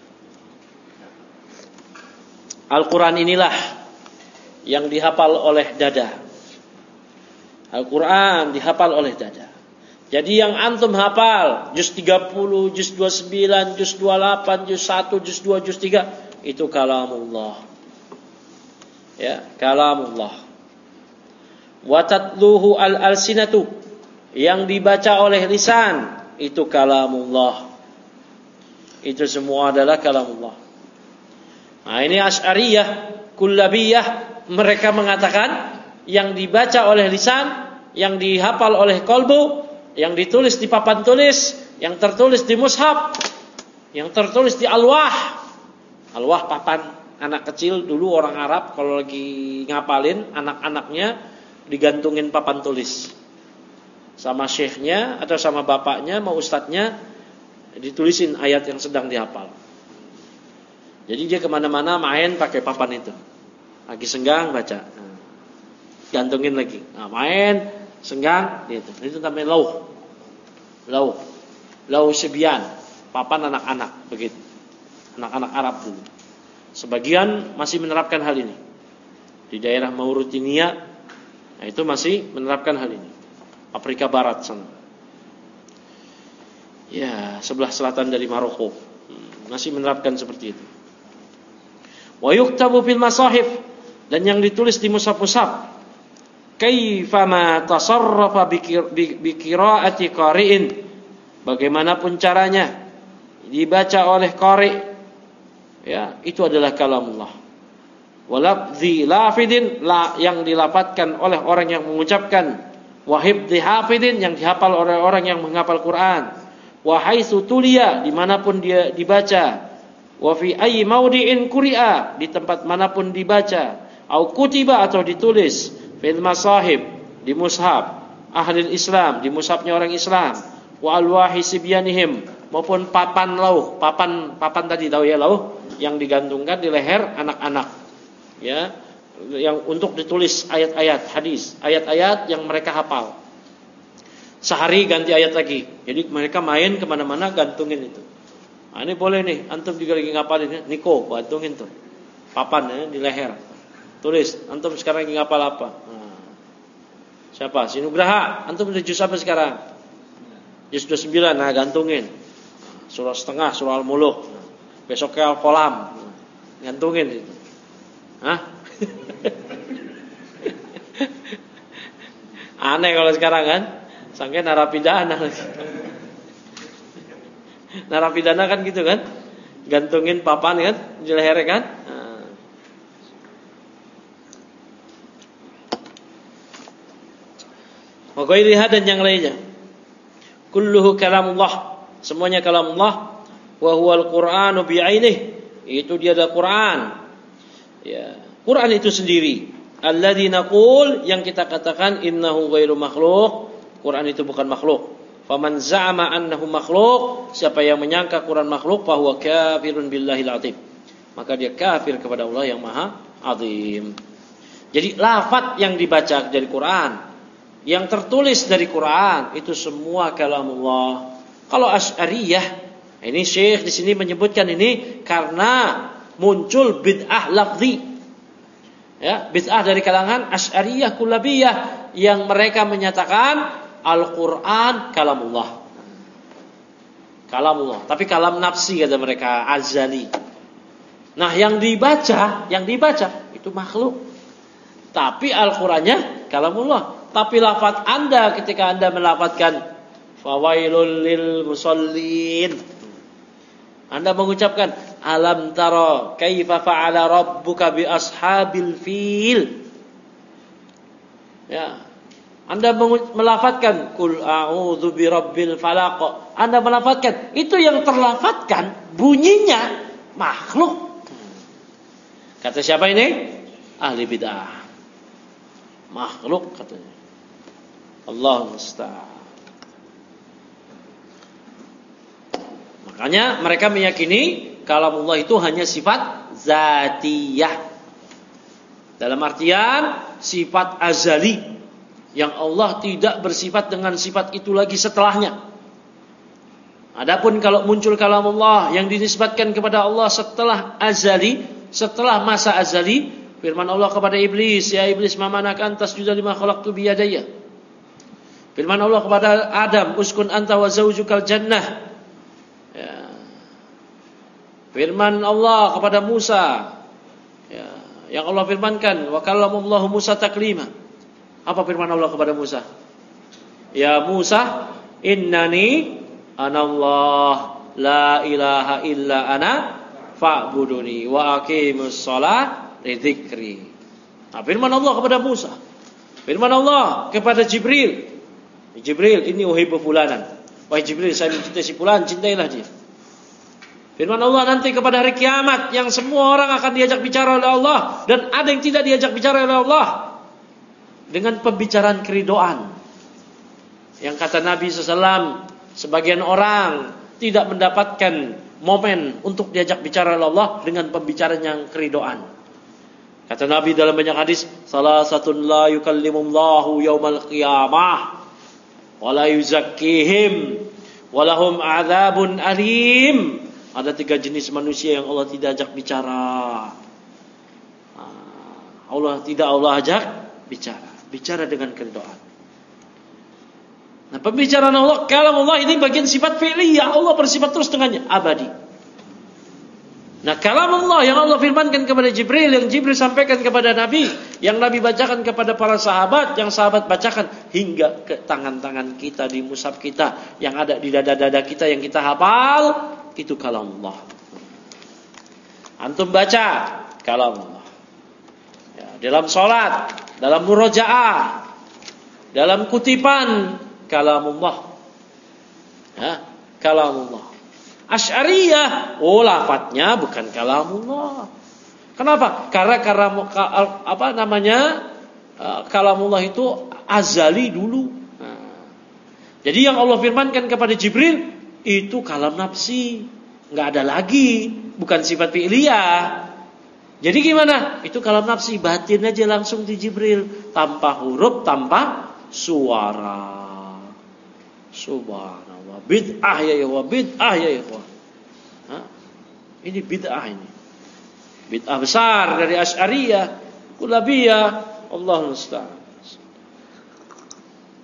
Al-Qur'an inilah yang dihafal oleh dada. Al-Qur'an dihafal oleh dada. Jadi yang antum hafal juz tiga puluh, juz dua puluh sembilan, juz dua puluh delapan, juz satu, juz dua, juz tiga, itu kalamullah. Ya, kalamullah. Wa tatluhu al-alsinatu, yang dibaca oleh lisan, itu kalamullah. Itu semua adalah kalamullah. Nah, ini Asy'ariyah, Kullabiyah, mereka mengatakan yang dibaca oleh lisan, yang dihafal oleh qalbu, yang ditulis di papan tulis, yang tertulis di mushaf, yang tertulis di alwah. Alwah papan anak kecil dulu orang Arab kalau lagi ngapalin anak-anaknya digantungin papan tulis. Sama syekhnya atau sama bapaknya, mau ustadznya, ditulisin ayat yang sedang dihafal. Jadi dia kemana-mana main pakai papan itu. Lagi senggang baca, nah, gantungin lagi. Nah, main senggang gitu. Itu namanya lauh. Lauh. Lauh sibyan, papan anak-anak begitu. Anak-anak Arab dulu. Sebagian masih menerapkan hal ini. Di daerah Mauritania, nah itu masih menerapkan hal ini. Afrika Barat sana. Ya, sebelah selatan dari Maroko. Masih menerapkan seperti itu. Wa yuktabu fil masahif, dan yang ditulis di mushaf-mushaf. Kaifama tasarrafa biqiraati qari'in, bagaimanapun caranya dibaca oleh qari, ya, itu adalah kalamullah. Walafzi lafidin, la, yang dilafadzkan oleh orang yang mengucapkan, wahibdi hafidin, yang dihafal oleh orang yang menghafal Quran, wa haitsu tuliya, dimanapun dia dibaca, wa fi ayyi maudi'in quri'a, di tempat manapun dibaca, au kutiba, atau ditulis, fil masahib, di mushaf ahli Islam, di mushafnya orang Islam, wa alwahi sibyanihim, maupun papan lauh, papan papan tadi tahu ya, lauh yang digantungkan di leher anak-anak, ya, yang untuk ditulis ayat-ayat hadis, ayat-ayat yang mereka hafal. Sehari ganti ayat lagi. Jadi mereka main kemana-mana gantungin itu. Nah, ini boleh nih, antum juga lagi ngapalin ya, Niko, gantungin tuh papan ya, di leher. Tulis, antum sekarang lagi ngapal apa? Nah, siapa? Si Nugraha, antum udah juz apa sekarang? Juz dua puluh sembilan, nah gantungin. Surah setengah, surah Al-Muluk. besoknya kolam, gantungin itu. Hah? Aneh kalau sekarang kan, sangka narapidana lagi. Narapidana kan gitu kan, gantungin papan kan, di leher kan. Nah. Wa ghairiha dan yang lainnya. Kulluhu kalamullah, semuanya kalamullah. Wa huwal Qur'anu bi'ainih, itu dia adalah Quran. Ya, Quran itu sendiri. Alladzi naqul, yang kita katakan innahu ghairu makhluq, Quran itu bukan makhluk. Faman za'ama annahu makhluq, siapa yang menyangka Quran makhluk, fa huwa kafirun billahil azim, maka dia kafir kepada Allah yang maha azim. Jadi lafaz yang dibaca dari Quran, yang tertulis dari Quran, itu semua kalamullah. Kalau Asy'ariyah, ini Syekh di sini menyebutkan ini karena muncul bid'ah lafzi. Ya, bid'ah dari kalangan Asy'ariyah Kullabiyah yang mereka menyatakan Al-Qur'an kalamullah. Kalamullah, tapi kalam nafsi kata mereka, azali. Nah, yang dibaca, yang dibaca itu makhluk. Tapi Al-Qur'annya kalamullah. Tapi lafaz Anda ketika Anda melafazkan fawailul lil musallin, Anda mengucapkan alam tara kaifa fa'ala rabbuka bi ashabil fil. Ya. Anda melafazkan qul a'udzu birabbil falaq. Anda melafazkan, itu yang terlafazkan bunyinya makhluk. Kata siapa ini? Ahli bid'ah. Makhluk katanya. Allah musta'an. Makanya mereka meyakini kalamullah itu hanya sifat zatiyah. Dalam artian sifat azali yang Allah tidak bersifat dengan sifat itu lagi setelahnya. Adapun kalau muncul kalamullah yang dinisbatkan kepada Allah setelah azali, setelah masa azali, firman Allah kepada iblis, ya iblis ma manaka antas tasjuda lima khalaqtu bi yadayya. Firman Allah kepada Adam, uskun anta wa zaujukal jannah. Ya. Firman Allah kepada Musa, ya, yang Allah firmankan, wa kallamallahu Musa taklima. Apa firman Allah kepada Musa? Ya Musa, innani anallah la ilaha illa ana fa'buduni wa aqimus shalah li dzikri. Nah, firman Allah kepada Musa. Firman Allah kepada Jibril. Jibril, ini uhibbu fulanan. Wahai Jibril, saya mencintai si fulan, cintailah dia. Firman Allah nanti kepada hari kiamat, yang semua orang akan diajak bicara oleh Allah, dan ada yang tidak diajak bicara oleh Allah, dengan pembicaraan keridoan. Yang kata Nabi shallallahu alaihi wasallam, sebagian orang tidak mendapatkan momen untuk diajak bicara oleh Allah dengan pembicaraan yang keridoan. Kata Nabi dalam banyak hadis, salah satun la yukallimullahu yaumal qiyamah wa la yuzakkihim wa lahum adzabun alim. Ada tiga jenis manusia yang Allah tidak ajak bicara. Allah tidak Allah ajak bicara. Bicara dengan keridhaan. Nah, pembicaraan Allah, kalam Allah ini bagian sifat fi'liyah. Allah bersifat terus dengannya, abadi. Nah, kalam Allah yang Allah firmankan kepada Jibril, yang Jibril sampaikan kepada Nabi, yang Nabi bacakan kepada para sahabat, yang sahabat bacakan hingga ke tangan-tangan kita, di mushaf kita, yang ada di dada-dada kita, yang kita hafal, itu kalam Allah. Antum baca kalam Allah. Ya, dalam sholat, dalam murojaah, dalam kutipan, kalamullah. Ya, kalamullah. Asy'ariyah, oh lafadznya bukan kalamullah. Kenapa? Karena kalam, apa namanya? Kalamullah itu azali dulu. Nah, jadi yang Allah firmankan kepada Jibril itu kalam nafsi, enggak ada lagi, bukan sifat fi'liyah. Jadi gimana? Itu kalam nafsi, batin aja langsung di Jibril, tanpa huruf, tanpa suara. Subhanallah, bid'ah ya ya, bid'ah ya ya. Ini bid'ah ini. Bid'ah besar dari Asy'ariyah, Kullabiyah, Allahu musta'an.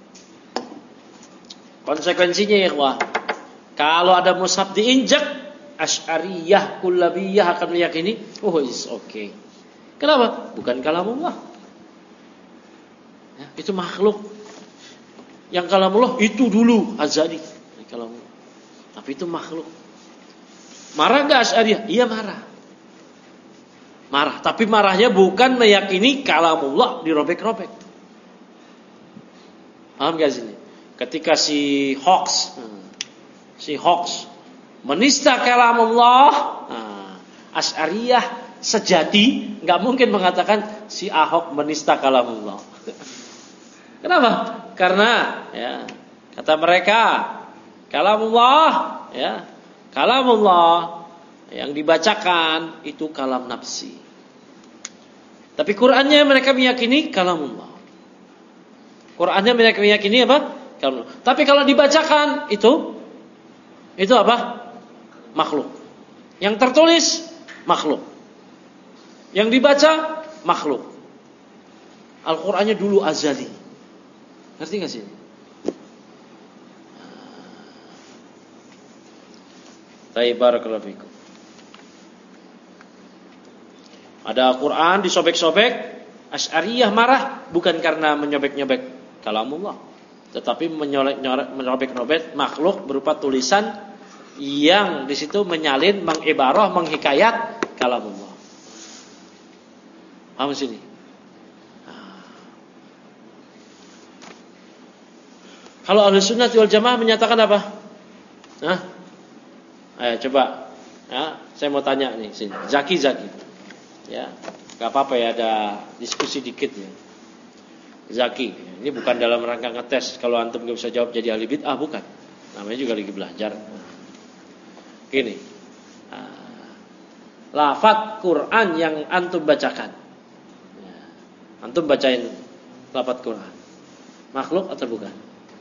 Konsekuensinya ya ikhwah, kalau ada mushaf diinjak, Asy'ariyah, Kullabiyah akan meyakini, oh it's okay. Kenapa? Bukan kalamullah. Ya, itu makhluk. Yang kalamullah itu dulu azali. Kalamullah. Tapi itu makhluk. Marah enggak Asy'ariyah? Iya marah. Marah, tapi marahnya bukan meyakini kalamullah dirobek-robek. Paham enggak sini? Ketika si hoax, si hoax menista kalamullah, nah, Asy'ariyah sejati nggak mungkin mengatakan si Ahok menista kalamullah. Kenapa? Karena ya, kata mereka kalamullah, ya, kalamullah yang dibacakan itu kalam nafsi. Tapi Qur'annya mereka meyakini kalamullah. Qur'annya mereka meyakini apa? Kalamullah. Tapi kalau dibacakan itu itu apa? Makhluk. Yang tertulis makhluk. Yang dibaca makhluk. Al-Qur'annya dulu azali. Ngerti enggak sih? Baik, barakallahu fikum. Ada Al-Qur'an disobek-sobek, Asy'ariyah marah bukan karena menyobek-nyobek kalamullah, tetapi menyobek-nyobek makhluk berupa tulisan yang di situ menyalin, mengibarah, menghikayat kalamullah. Paham sini? Nah. Kalau Ahlussunnah wal Jamaah menyatakan apa? Nah, ayo coba. Ya, saya mau tanya nih sini. Zaki Zaki. Ya, enggak apa-apa ya, ada diskusi dikit ya. Zaki, ini bukan dalam rangka ngetes kalau antum enggak bisa jawab jadi ahli bid'ah, bukan. Namanya juga lagi belajar. Gini, lafaz Quran yang antum bacakan, antum bacain lafaz Quran, makhluk atau bukan?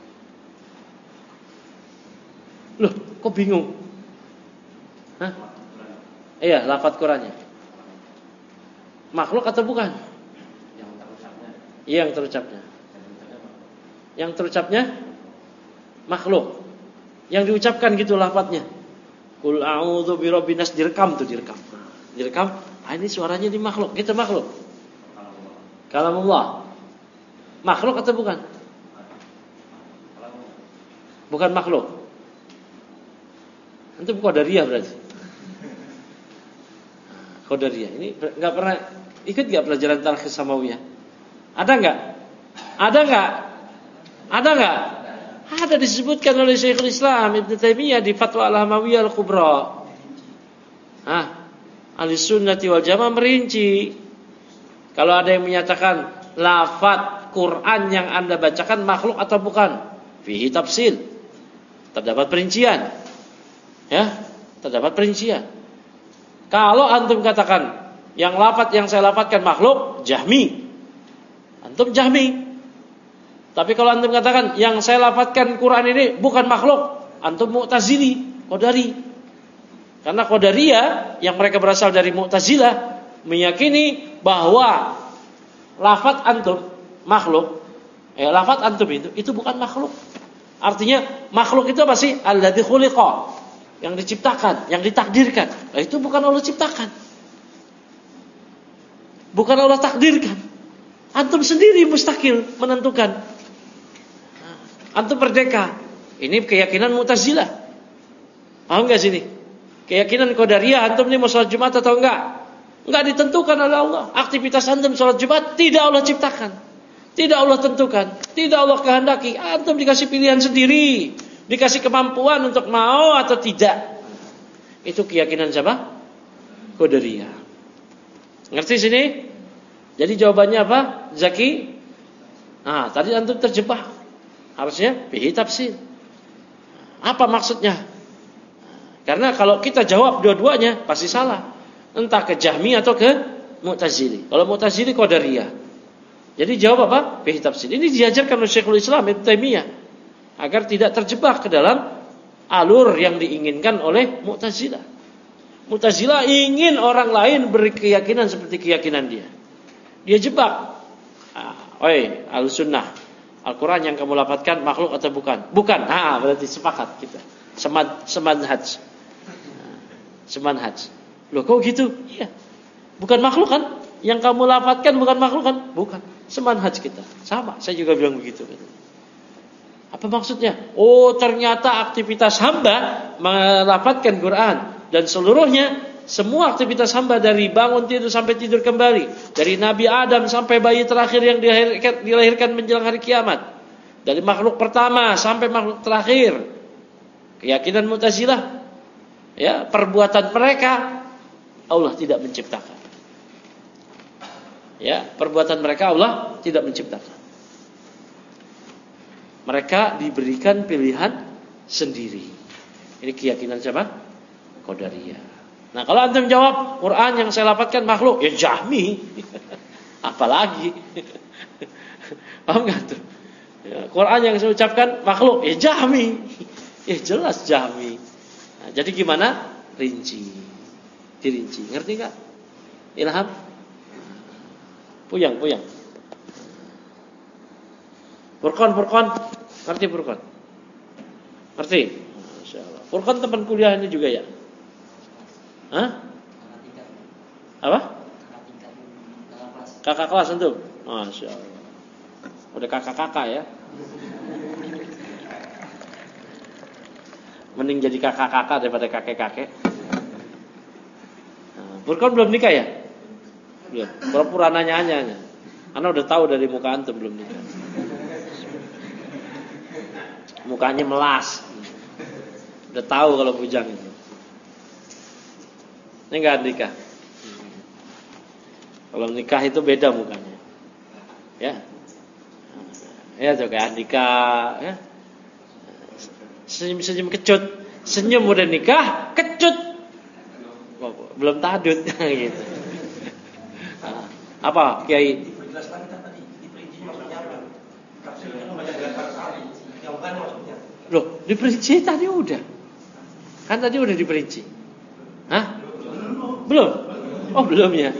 Loh, kok bingung? Hah? Iya, lafaz Qurannya makhluk atau bukan? Yang terucapnya. Iya, yang terucapnya. Yang terucapnya makhluk. Yang diucapkan gitu lafaznya. Qul a'udzu birabbin nas, direkam tuh, direkam. Direkam, ah ini suaranya di makhluk, kita makhluk. Kalamullah. Makhluk atau bukan? Bukan makhluk. Antum qadariyah berarti. Qadariyah. Ini enggak pernah ikut enggak pelajaran Talkhis Samawiyah? Ada enggak? Ada enggak? Ada enggak? Ada disebutkan oleh Syekhul Islam Ibnu Taimiyah di Fatwa Al-Hamawiyah Al-Kubra. Ah, Ahlussunnah wal Jamaah merinci. Kalau ada yang menyatakan lafaz Quran yang Anda bacakan makhluk atau bukan, fihi tafsil. Terdapat perincian. Ya, terdapat perincian. Kalau antum katakan yang lafaz yang saya lafazkan makhluk, Jahmi. Antum Jahmi. Tapi kalau antum katakan yang saya lafazkan Quran ini bukan makhluk, antum Mu'tazili, Qadari. Karena Qadariyah yang mereka berasal dari Mu'tazilah meyakini bahwa lafaz antum makhluk, eh lafaz antum itu itu bukan makhluk. Artinya makhluk itu apa sih? Alladzi khuliqa, yang diciptakan, yang ditakdirkan. Nah, itu bukan Allah ciptakan. Bukan Allah takdirkan. Antum sendiri mustakil menentukan. Antum merdeka. Ini keyakinan Mu'tazilah. Paham enggak sini? Keyakinan Qadariyah, antum ini mau sholat Jumat atau enggak? Enggak ditentukan oleh Allah. Aktivitas antum sholat Jumat tidak Allah ciptakan, tidak Allah tentukan, tidak Allah kehendaki. Antum dikasih pilihan sendiri, dikasih kemampuan untuk mau atau tidak. Itu keyakinan siapa? Qadariyah. Ngerti sini? Jadi jawabannya apa? Zaki? Nah, tadi antum terjebak. Harusnya bihi tafsir. Apa maksudnya? Karena kalau kita jawab dua-duanya pasti salah. Entah ke Jahmi atau ke Mu'tazili. Kalau Mu'tazili Qadariyah. Jadi jawab apa? Bihi tafsir. Ini diajarkan oleh Syekhul Islam Ibnu Taimiyah agar tidak terjebak ke dalam alur yang diinginkan oleh Mu'tazilah. Mu'tazilah ingin orang lain berkeyakinan seperti keyakinan dia. Dia jebak. Ah, oi, Ahlussunnah. Al-Quran yang kamu lafadzkan makhluk atau bukan? Bukan. Ah, berarti sepakat kita. Semad semanhaj. Semanhaj. Loh kok gitu? Iya. Bukan makhluk kan? Yang kamu lafadzkan bukan makhluk kan? Bukan. Semanhaj kita. Sama, saya juga bilang begitu. Apa maksudnya? Oh, ternyata aktivitas hamba melafadzkan Quran dan seluruhnya, semua aktivitas hamba dari bangun tidur sampai tidur kembali, dari Nabi Adam sampai bayi terakhir yang dilahirkan, dilahirkan menjelang hari kiamat, dari makhluk pertama sampai makhluk terakhir, keyakinan Mu'tazilah, ya, perbuatan mereka Allah tidak menciptakan. Ya, perbuatan mereka Allah tidak menciptakan. Mereka diberikan pilihan sendiri. Ini keyakinan siapa? Qadariyah. Nah, kalau antum jawab Quran yang saya lafadzkan makhluk, ya Jahmi. Apalagi? Paham enggak tuh? Ya, Quran yang saya ucapkan makhluk, ya Jahmi. Ya jelas Jahmi. Nah, jadi gimana? Rinci. Dirinci. Ngerti enggak? Ilham? Puyang, puyang. Furqan, Furqan. Ngerti Furqan? Ngerti? Masyaallah. Furqan teman kuliah ini juga ya? Hah? Apa? Kakak kelas itu? Masya Allah. Udah kakak-kakak ya. Mending jadi kakak-kakak daripada kakek-kakek. Nah, Furqan belum nikah ya? Belum. Pura-pura nanya-nanya. Karena udah tahu dari muka antum belum nikah. Mukanya melas. Udah tahu kalau bujang itu. Ini enggak nikah. Kalau nikah itu beda mukanya. Ya. Ya tuh kayak Andika, ya. Senyum-senyum kecut. Senyum udah nikah, kecut. Belum tadut gitu. Apa Kiai? Dijelaskan kan tadi, diperinci maksudnya apa? Tafsirnya banyak dengan sari. Jauhkan maksudnya. Loh, diperinci tadi udah. Kan tadi udah diperinci. Hah? Belum? Oh, belum ya.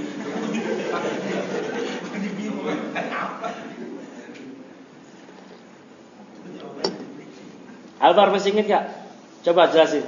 Albar masih ingat gak? Coba jelasin.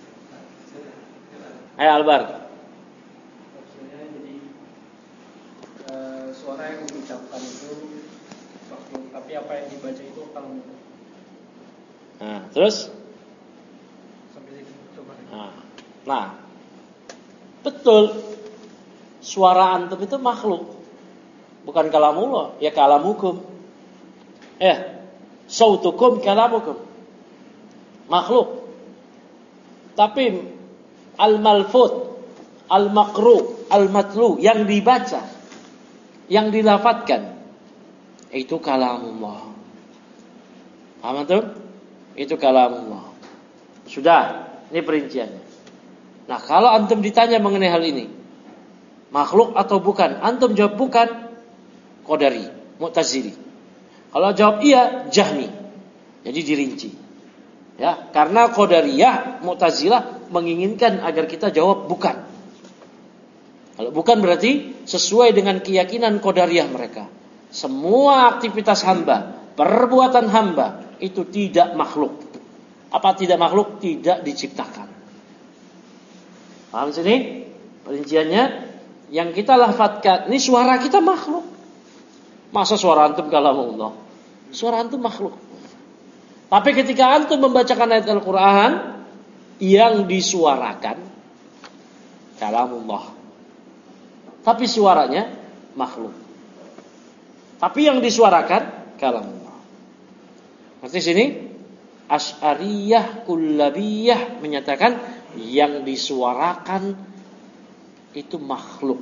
Ayo Albar. Maksudnya jadi uh, suara yang diucapkan itu makhluk, tapi apa yang dibaca itu kalam. Nah, terus? Sampai situ coba. Nah, nah, betul. Suara antum itu makhluk, bukan kalamullah, ya kalam hukum. Eh, sautukum kalamukum, makhluk. Tapi al-malfut, al-maqru, al-matlu, yang dibaca, yang dilafatkan, itu kalamullah. Paham tuh? Itu kalamullah. Sudah, ini perinciannya. Nah, kalau antum ditanya mengenai hal ini, makhluk atau bukan, antum jawab bukan, Qadari, Mu'tazili. Kalau jawab iya, Jahmi. Jadi dirinci. Ya, karena Qadariyah, Mu'tazilah menginginkan agar kita jawab bukan. Kalau bukan berarti sesuai dengan keyakinan Qadariyah mereka. Semua aktivitas hamba, perbuatan hamba itu tidak makhluk. Apa tidak makhluk? Tidak diciptakan. Paham sini? Perinciannya, yang kita lafadzkan, ini suara kita makhluk. Masa suara antum kalamullah? Suara antum makhluk. Tapi ketika antum membacakan ayat Al-Quran, yang disuarakan kalamullah, tapi suaranya makhluk. Tapi yang disuarakan kalamullah. Nanti sini Asy'ariyah Kullabiyah menyatakan yang disuarakan itu makhluk.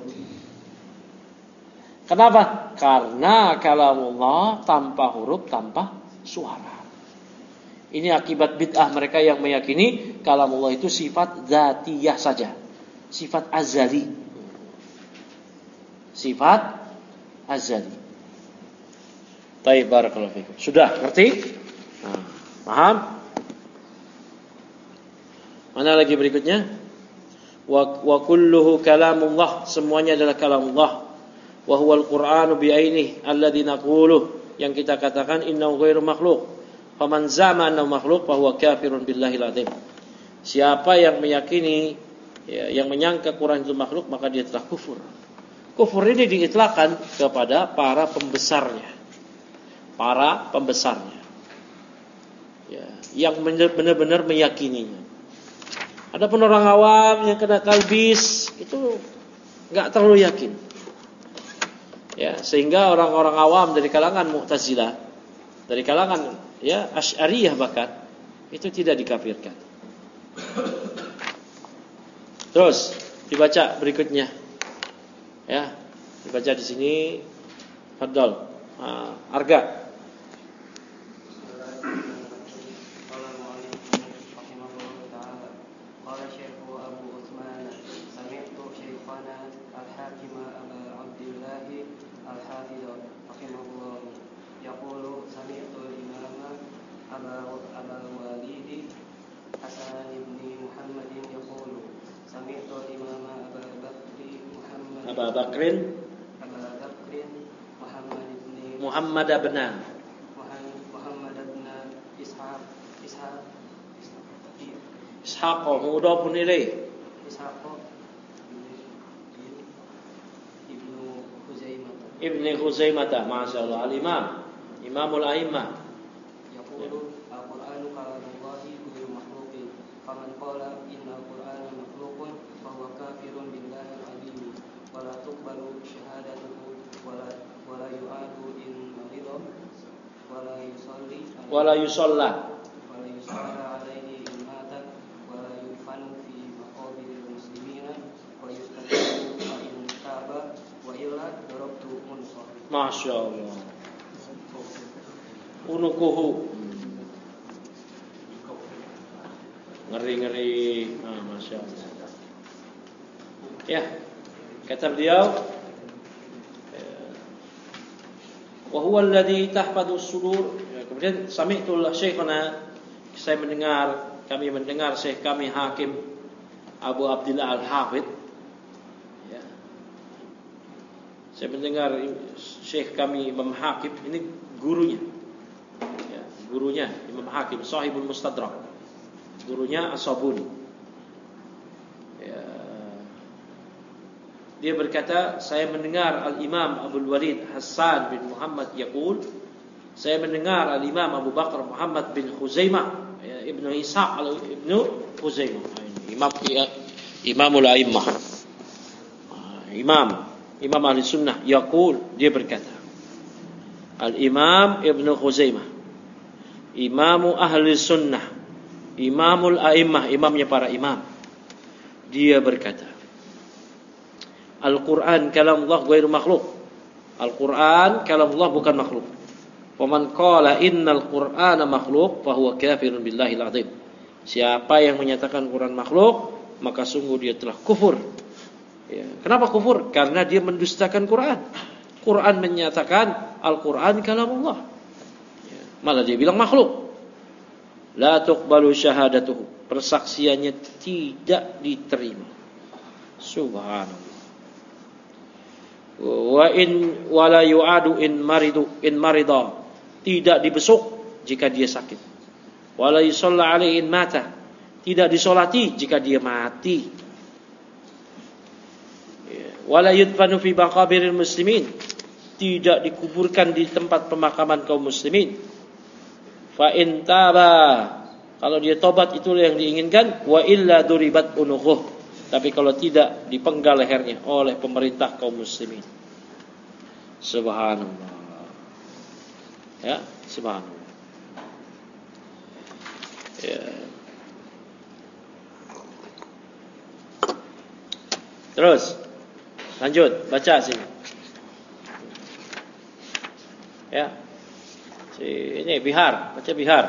Kenapa? Karena kalamullah tanpa huruf, tanpa suara. Ini akibat bid'ah mereka yang meyakini kalamullah itu sifat dzatiyah saja, sifat azali. Sifat azali. Baik, barakallahu fikum. Sudah ngerti? Nah, paham? Mana lagi berikutnya? Wa, wa kulluhu kalamullah, semuanya adalah kalamullah. Wa huwal Qur'anu bi ainihi alladzi naquluh, yang kita katakan innahu ghairu makhluq. Faman zama annahu makhluq fa huwa kafirun billahil azim. Siapa yang meyakini ya, yang menyangka Quran itu makhluk, maka dia telah kufur. Kufur ini diitlakkan kepada para pembesarnya, para pembesarnya, ya, yang benar-benar meyakininya. Adapun orang awam yang kena talbis itu nggak terlalu yakin, ya, sehingga orang-orang awam dari kalangan Mu'tazilah, dari kalangan ya Asy'ariyah bahkan itu tidak dikafirkan. Terus dibaca berikutnya, ya, dibaca di sini. Fadhal, ah, Arga. Abu Bakrin Muhammad bin Muhammad bin Ishaq Ishaq Ishaq mudhafun ilaih Ishaq Ibnu Khuzaimah Ibnu Khuzaimah masyaallah al-imam imamul a'immah yaqulu al-Qur'anu kalamullahi ghairu makhluqin faman qala inna al-Qur'ana makhluqun fa huwa kafirun billahi al-'azim wa la tuqbalu syahadatuhu wa la wa la yu'adu in marida wa la yusalli wa la yusalla wa la yusalla alaihi in mata wa la yufanu fi maqabiril muslimina wa yustatabu fa in taba wa illa darabtu unsa. Masyaallah. Unukuhu ngeri-ngeri, ah, masya Allah. Ya, kata beliau, wa huwa alladhi tahfadhu as-sudur. Ya, kemudian sami'tu syekhana, saya mendengar, kami mendengar syekh kami Hakim Abu Abdillah Al-Hafidh. Ya. Saya mendengar syekh kami Imam Hakim, ini gurunya. Ya, gurunya Imam Hakim, Sahibul Mustadrak. Gurunya As-Sabuni. Ya. Dia berkata, saya mendengar Al-Imam Abdul Walid Hasan bin Muhammad yaqul, saya mendengar Al-Imam Abu Bakar Muhammad bin Khuzaimah, ya, Ibnu Ishaq Ibnu Khuzaimah, Imam ya, Imamul A'immah, Imam Imam Ahli Sunnah yaqul, dia berkata, Al-Imam Ibnu Khuzaimah, Imamu Ahli Sunnah, Imamul A'immah, imamnya para imam, dia berkata, Al-Quran kalamullah ghairu makhluk. Al-Quran kalamullah bukan makhluk. Wa man qala innal Qur'ana makhluk fa huwa kafirun billahil azim. Siapa yang menyatakan Quran makhluk, maka sungguh dia telah kufur. Ya. Kenapa kufur? Karena dia mendustakan Quran. Quran menyatakan Al-Quran kalamullah. Ya. Malah dia bilang makhluk. La tuqbalu syahadatuhu. Persaksiannya tidak diterima. Subhanallah. Wa in wala yu'adu in maridu in marida, tidak dibesuk jika dia sakit. Wala yusalla alaihi in mata, tidak disolati jika dia mati. Wala yudfanu fi maqabiril muslimin, tidak dikuburkan di tempat pemakaman kaum muslimin. Fa in taba, kalau dia tobat itulah yang diinginkan. Wa illa duribat unuquh, tapi kalau tidak, dipenggal lehernya oleh pemerintah kaum muslimin. Subhanallah. Ya, subhanallah. Ya. Terus lanjut baca sini. Ya. Si ini Bihar, baca Bihar.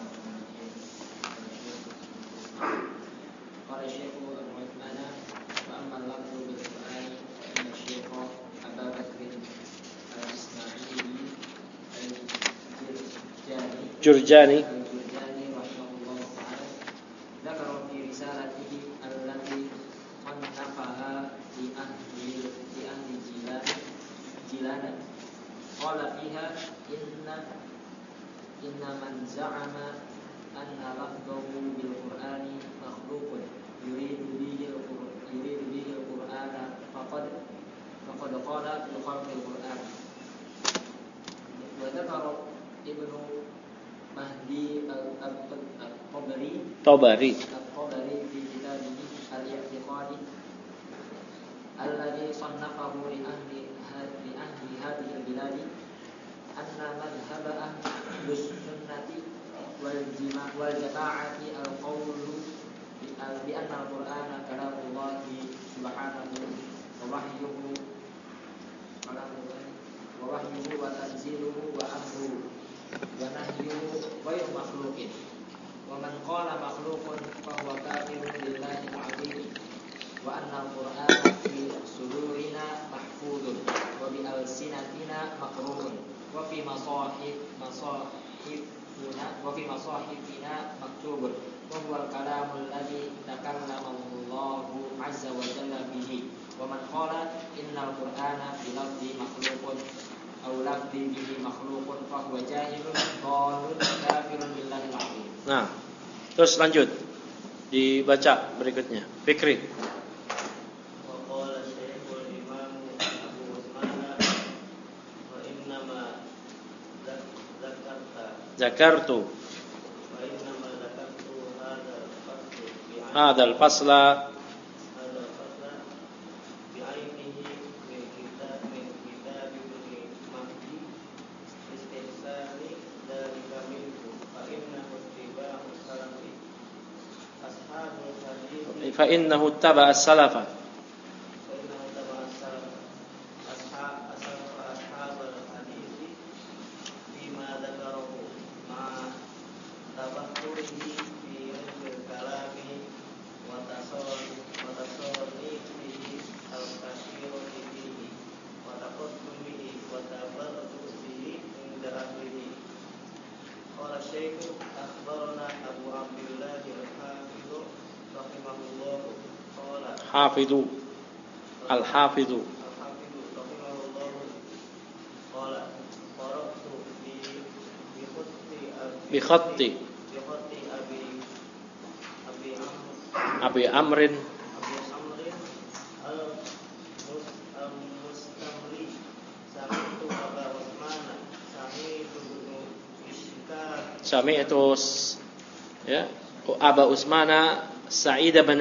Jurjani Jurjani rahimahullah ta'ala dzakara fi risalatihi allati mannafaha li ahli li ahli jilan jilan qala fiha inna inna man za'ama anna lafdhahu bil qur'ani makhluqun yuridu bihi yuridu bihi al-Qur'ana faqad faqad qala fi khalqil Qur'an. Wa dzakara Ibnu Mahdi al-Tabari Tabari al-Tabari fi kitabihi al-i'tiqadi alladhi sannafahu li ahli li ahli hadhihi al-bilad anna madhhab ahli sunnati wal jama' wal jama'ati al-qawlu bi anna al-Qur'ana kalamullah subhanahu wa wahyuhu kalamullah wa wahyuhu wa tanziluhu wa amruhu wa nahyuhu ghairu makhluqin wa man qala makhluqun fa huwa kafirun billahi al-'azim wa anna al-Qur'ana fi sudurina mahfudun wa bi alsinatina maqru'un wa fi masahif masahifuna wa fi masahifina maktubun wa huwa al-kalamul ladzi takallama Allahu 'azza wa jalla bihi wa man qala innal Qur'ana bi lafzi makhluqun aw lafzi bihi makhluqun fa huwa jahilun dhalun kafirun billahi al-'azim. Nah, terus lanjut dibaca berikutnya. Fikri. Zakartu hadzal fasla fa innahu ittaba as-salafa Hafidhu Al-Hafidhu bi khatti Abi Amrin Sami'tu ya Aba Usmana Sa'id bin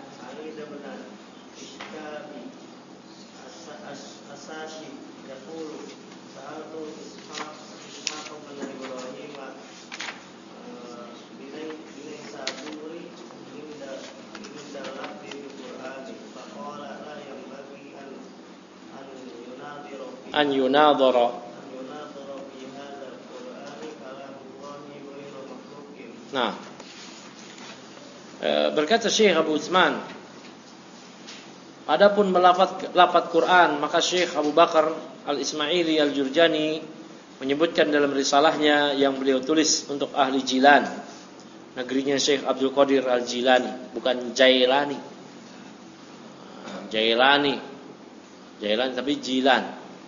an yunadhara. Nah, berkata Syekh Abu Utsman, adapun melafaz lafaz Quran, maka Syekh Abu Bakar Al-Ismaili Al-Jurjani menyebutkan dalam risalahnya yang beliau tulis untuk ahli Jilan, negerinya Syekh Abdul Qadir Al-Jilani, bukan Jailani. Jailani, Jailani tapi Jilan.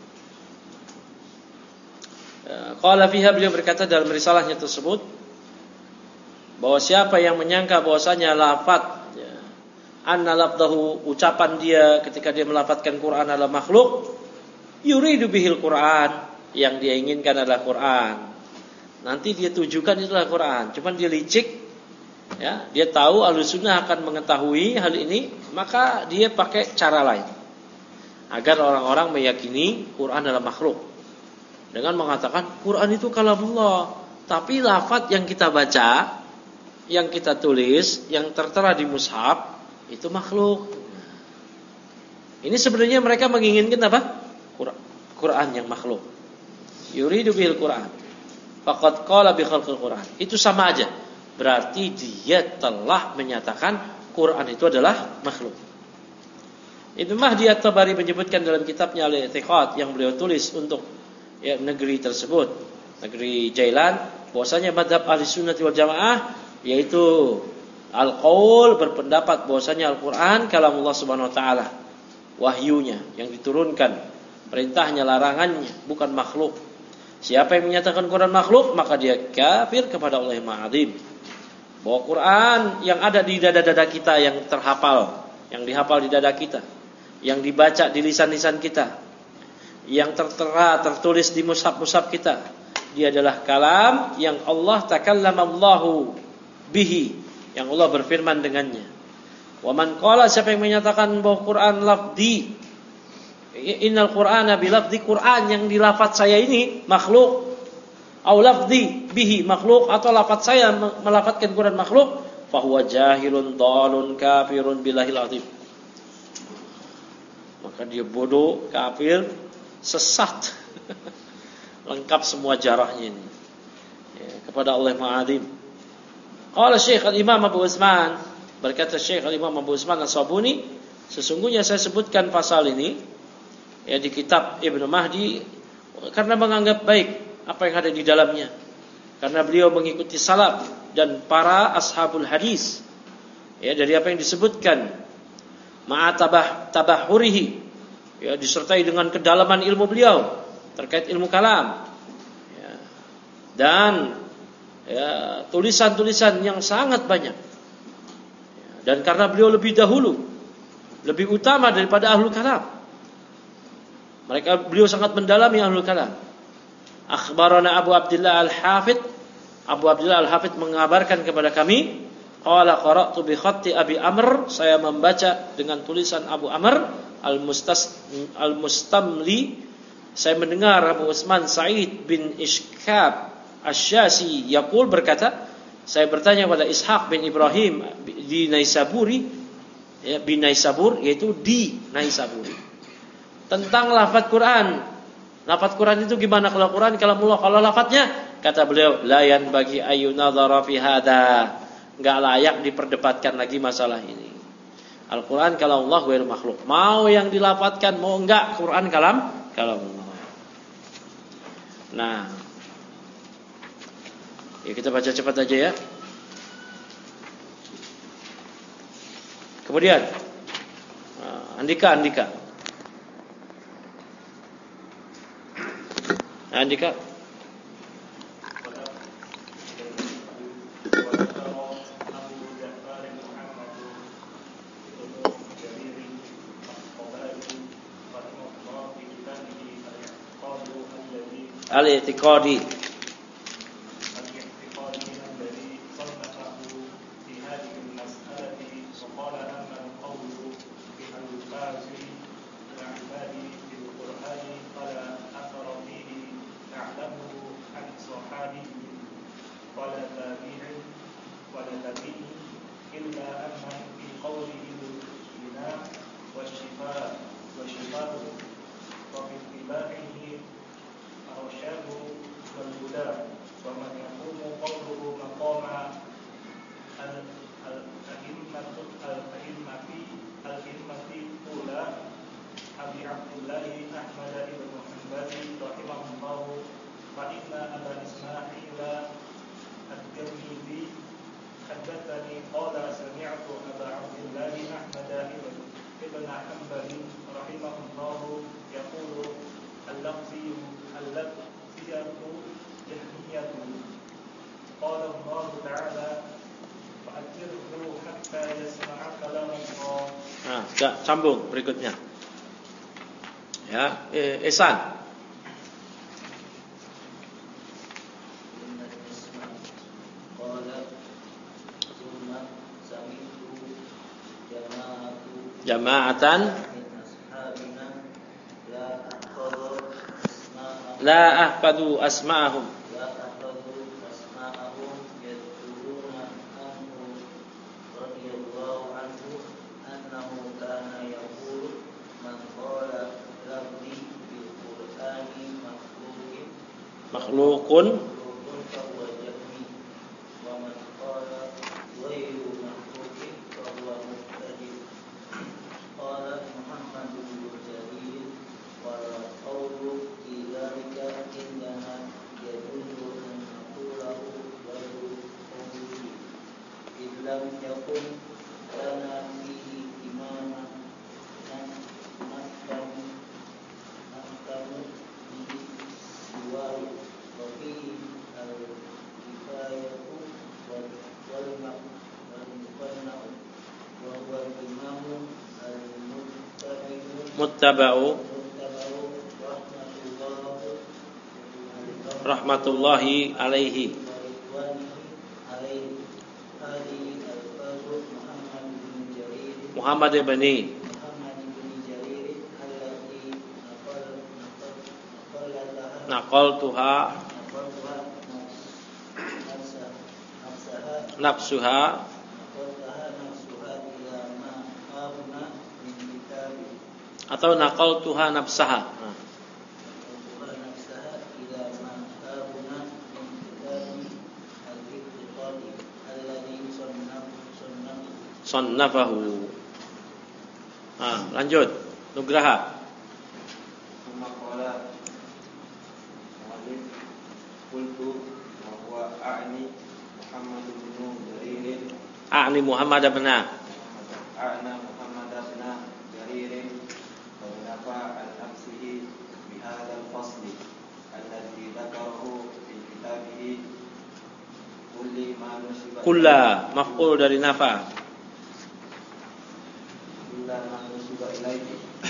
Qala fiha, beliau berkata dalam risalahnya tersebut bahwa siapa yang menyangka bahwasanya lafaz ya, anna lafdahu, ucapan dia ketika dia melafazkan Quran adalah makhluk, yuridu bihil Quran, yang dia inginkan adalah Quran, nanti dia tujukan itulah Quran, cuman dia licik ya, dia tahu Ahlussunnah akan mengetahui hal ini, maka dia pakai cara lain agar orang-orang meyakini Quran adalah makhluk dengan mengatakan Quran itu kalamullah, tapi lafaz yang kita baca, yang kita tulis, yang tertera di mushaf itu makhluk. Ini sebenarnya mereka menginginkan apa? Quran yang makhluk. Yuridu bil Quran. Faqad qala bi khalqil Quran. Itu sama aja. Berarti dia telah menyatakan Quran itu adalah makhluk. Ibnu Mahdi At-Tabari menyebutkan dalam kitabnya Al-I'tiqad yang beliau tulis untuk ya, negeri tersebut, negeri Jailan, bahwasanya mazhab Ahlussunnah wal Jamaah yaitu al-qaul, berpendapat bahwasanya Al-Qur'an kalamullah Subhanahu wa taala, wahyunya yang diturunkan, perintahnya, larangannya, bukan makhluk. Siapa yang menyatakan Quran makhluk, maka dia kafir kepada Allah yang Maha Azim. Bahwa Quran yang ada di dada-dada kita yang terhafal, yang dihafal di dada kita, yang dibaca di lisan-lisan kita, yang tertera tertulis di mushaf-mushaf kita. Dia adalah kalam yang Allah takallama Allahu bihi, yang Allah berfirman dengannya. Wa man qala, siapa yang menyatakan bahwa Quran lafzi, innal Qur'ana bilafzi, Quran yang di lafaz saya ini makhluk, au lafzi bihi makhluk, atau lafaz saya melafazkan Quran makhluk, fahuwa jahilun dhalun kafirun billahil azim. Maka dia bodoh, kafir, sesat. Lengkap semua jarahnya ini ya, kepada Allah Ma'adzim. Qala Syekh Al-Imam Abu Utsman, berkata Syekh Al-Imam Abu Utsman As-Sabuni, sesungguhnya saya sebutkan pasal ini ya di kitab Ibnu Mahdi karena menganggap baik apa yang ada di dalamnya, karena beliau mengikuti salaf dan para ashabul hadis ya, dari apa yang disebutkan ma'atabah tabahurihi ya, disertai dengan kedalaman ilmu beliau terkait ilmu kalam ya, dan ya, tulisan-tulisan yang sangat banyak ya, dan karena beliau lebih dahulu, lebih utama daripada ahlul kalam, mereka beliau sangat mendalami ahlul kalam. Akhbarana Abu Abdullah Al-Hafidh, Abu Abdullah Al-Hafidh mengabarkan kepada kami, qala qara'tu bi khatti Abi Amr, saya membaca dengan tulisan Abu Amr Al-Mustas Al-Mustamli. Saya mendengar Abu Utsman Sa'id bin Ishkab Asy-Syasi yaqul, berkata, saya bertanya kepada Ishaq bin Ibrahim di Naisaburi ya, bin Naisabur, yaitu di Naisaburi, tentang lafaz Quran. Lafaz Quran itu gimana kalau Quran kalamullah? Kalau lafaznya, kata beliau, la yanbaghi ayyunadhara fi hada, enggak layak diperdebatkan lagi masalah ini. Al-Quran kalamullah ghairu makhluk. Mau yang dilafadzkan mau enggak, Quran kalam kalamullah. Nah, ya kita baca cepat aja ya. Kemudian Andika Andika Andika al-i'tiqadi Ya, sambung berikutnya. Ya, eh, Ihsan. Jama'atan la ahfadu asma'ahum makhlukun Muttaba'u muttaba'u rahmatullah rahmatullahi alaihi. wa ridwanihi alaihi hadi al-fadl Muhammad bin Jarir Muhammad ibn Muhammad bin Jarir alladhi naqal naqal naqaltuha naqaltuha nafsaha nafsaha nafsuha naqaltaha nafsuha ila ma hauna min kitabi atau naqaltuha nafsaha. Nah. naqaltuha nafsaha ila ma hauna min kitabi al-iqtiqadi alladhi sunnah sunnah Sannafahu. Ah, lanjut. Nugraha. ثم قال مؤلف قلت وهو أعني محمد بن جرير A'ni Muhammad ibn أعنى محمد بن جرير فنفى عن نفسه بهذا الفصل الذي ذكره في كتابه كل ما نسب kulla maf'ul dari nafa. كل ما نسب إليه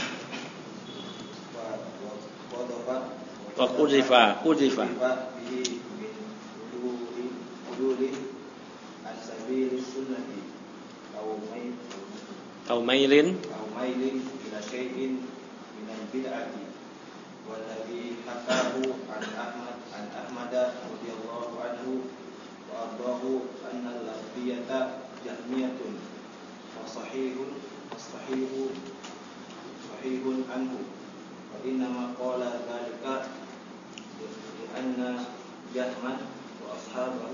وضبط Wa qudzifa, qudzifa. به من حلول حلول عن سبيل السنة أو ميل Au mailin أو ميل إلى شيء من البدعة والذي حكاه عن أحمد عن أحمد رضي الله عنه وأرضاه أن اللفظية جهمية وصحيح وصحيح صحيح عنه وإنما قال ذلك لأن جهما وأصحابه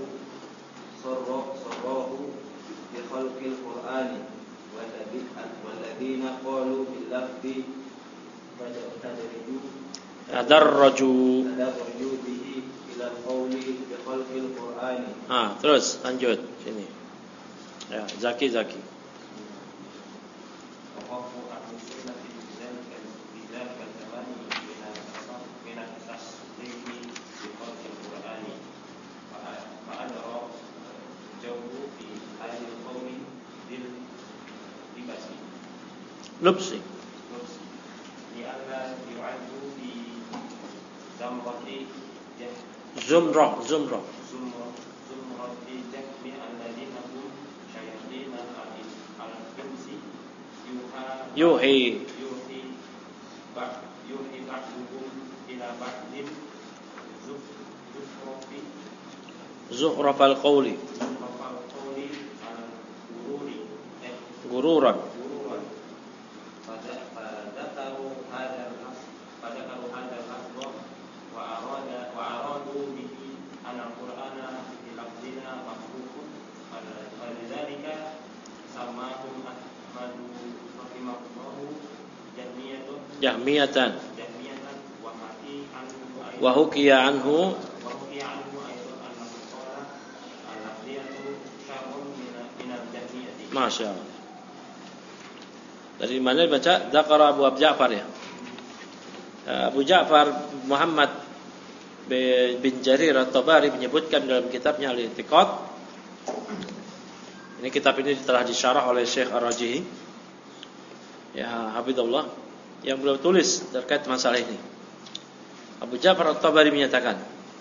صراه بخلق القرآن والذين قالوا باللفظ تدرجوا tadarraju. تدرجوا به إلى القول بخلق القرآن. Ah, terus lanjut sini. Ya, Zaki Zaki. وقفوا أهل السنة بذلك بذلك الزمان من التصديق بخلق القرآن فأدرى جو في هذه القول باللبس Lubsi. لئلا يعد في زمرة جهل Zumrah, zumrah. زمرة زمرة جهل الذين هم شياطين الإنس يوحى Yuhi يوحي بعض يوحي بعضهم إلى بعض زخرف zuhrafal qawli زخرف القول على الغرور gururan. غرورا فذكروا هذا اللفظ فذكروا هذا اللفظ وأراد وأرادوا به أن القرآن بلفظنا مخلوق فلذلك سماهم أحمد رحمه الله جهمية Jahmiyatan جهمية وحكي عنه أيضا wa hukiya anhu وحكي عنه أيضا أنه قال اللفظية شر من من الجهمية. Masya Allah. Dari mana baca? Dzakara Abu Ja'far ya. Abu Ja'far Muhammad bin Jarir At-Tabari menyebutkan dalam kitabnya Al-I'tiqad. Ini kitab ini telah disyarah oleh Syekh Ar-Rajihi. Ya, hafizallah, yang beliau tulis terkait masalah ini. Abu Ja'far At-Tabari menyatakan,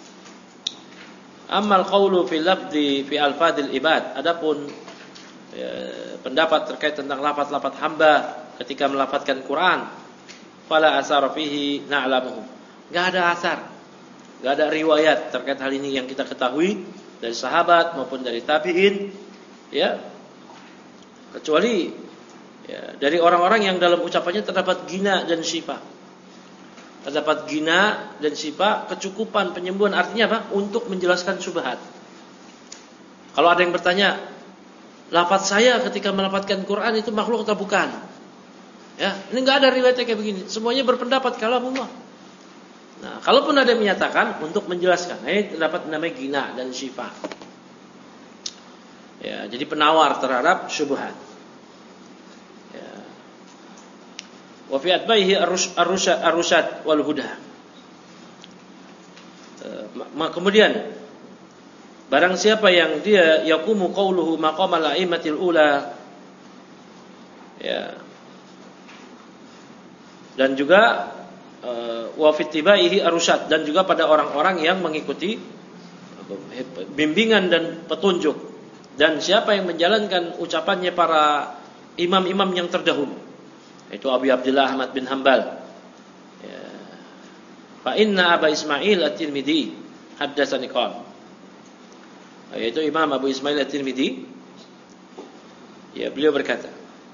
Amal qawlu fil lafzi fi alfadil ibad. Adapun ya, pendapat terkait tentang lafaz-lafaz hamba ketika melafazkan Quran, fala asar fihi na'lamuhu. Enggak ada asar, enggak ada riwayat terkait hal ini yang kita ketahui dari sahabat maupun dari tabi'in, ya. Kecuali ya, dari orang-orang yang dalam ucapannya terdapat gina dan syifa. Terdapat gina dan syifa, kecukupan penyembuhan, artinya apa? Untuk menjelaskan syubhat. Kalau ada yang bertanya, lafaz saya ketika melafazkan Quran itu makhluk atau bukan? Ya, ini enggak ada riwayatnya kayak begini. Semuanya berpendapat kalamullah. Nah, kalaupun ada yang menyatakan untuk menjelaskan, ini terdapat namanya gina dan syifa. Ya, jadi penawar terhadap syubhat. Ya. Wa fi atbaihi ar-rusyad ar-rusyad wal huda. Kemudian barang siapa yang dia yaqumu qauluhu maqamal a'immatil ula, ya, dan juga wa fittibaihi arusyad, dan juga pada orang-orang yang mengikuti bimbingan dan petunjuk, dan siapa yang menjalankan ucapannya para imam-imam yang terdahulu, yaitu Abu Abdullah Ahmad bin Hanbal. Ya. Fa inna Aba Ismail At-Tirmidzi haddatsani qala, yaitu Imam Abu Ismail At-Tirmidzi, ya, beliau berkata,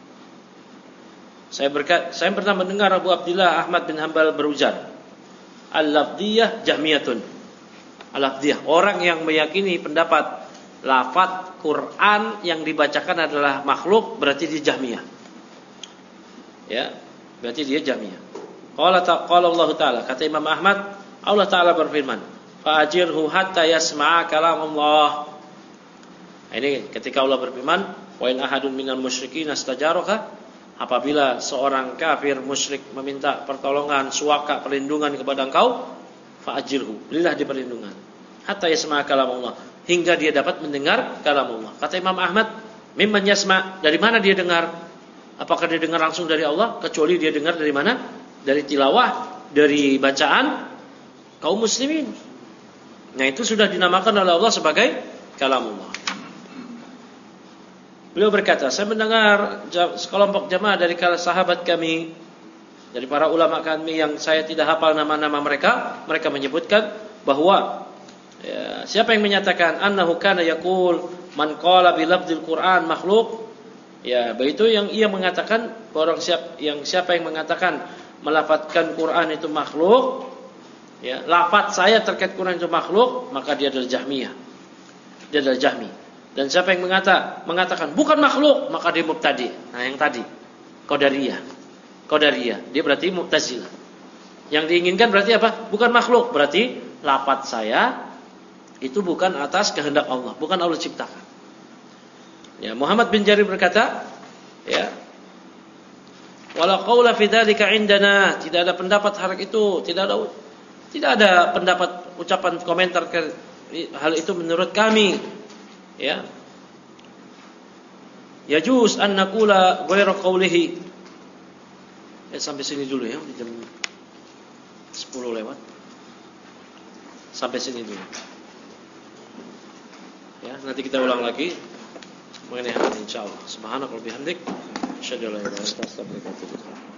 Saya berkat, saya pernah mendengar Abu Abdullah Ahmad bin Hanbal berujar, Al-Lafdiyah Jahmiyatun. Al-Lafdiyah, orang yang meyakini pendapat lafaz Quran yang dibacakan adalah makhluk, berarti dia Jahmiyah. Ya, berarti dia Jahmiyah. Qala qala Allah Ta'ala, kata Imam Ahmad, Allah Ta'ala berfirman, fa'ajirhu hatta yasma'a kalam Allah. Ini ketika Allah berfirman, wa in ahadun minal musyrikin astajaraka, apabila seorang kafir musyrik meminta pertolongan, suaka, perlindungan kepada engkau, fa'ajirhu, berilah dia perlindungan, hatta yasma'a kalam Allah, hingga dia dapat mendengar kalam Allah. Kata Imam Ahmad, mimman yasma', dari mana dia dengar? Apakah dia dengar langsung dari Allah? Kecuali dia dengar dari mana? Dari tilawah, dari bacaan kaum muslimin. Nah, itu sudah dinamakan oleh Allah sebagai kalam Allah. Beliau berkata, saya mendengar sekelompok jamaah dari kalangan sahabat kami, dari para ulama kami yang saya tidak hafal nama-nama mereka, mereka menyebutkan bahwa ya, siapa yang menyatakan annahu kana yaqul man qala bi lafdzil Quran makhluk, ya, itu yang ia mengatakan bahwa siapa yang siapa yang mengatakan melafadzkan Quran itu makhluk, ya, lafaz saya terkait Quran itu makhluk, maka dia adalah Jahmiyah. Dia adalah Jahmi. Dan siapa yang mengata, mengatakan bukan makhluk, maka dia mubtadi. Nah, yang tadi Qadariyah. Qadariyah, dia berarti Mu'tazilah. Yang diinginkan berarti apa? Bukan makhluk, berarti lafaz saya itu bukan atas kehendak Allah, bukan Allah ciptakan. Ya, Muhammad bin Jarir berkata, ya, wala qaula fi dzalika indana, tidak ada pendapat hal itu, tidak ada tidak ada pendapat ucapan komentar ke hal itu menurut kami. Ya, yajuz an naqula ghairu qawlihi. Ya, sampai sini dulu ya, jam sepuluh lewat. Sampai sini dulu. Ya, nanti kita ulang lagi mengenai hal ini insyaallah. Subhanakallahumma bihamdik, asyhadu an la ilaha illa anta, astaghfiruka wa atubu ilaik.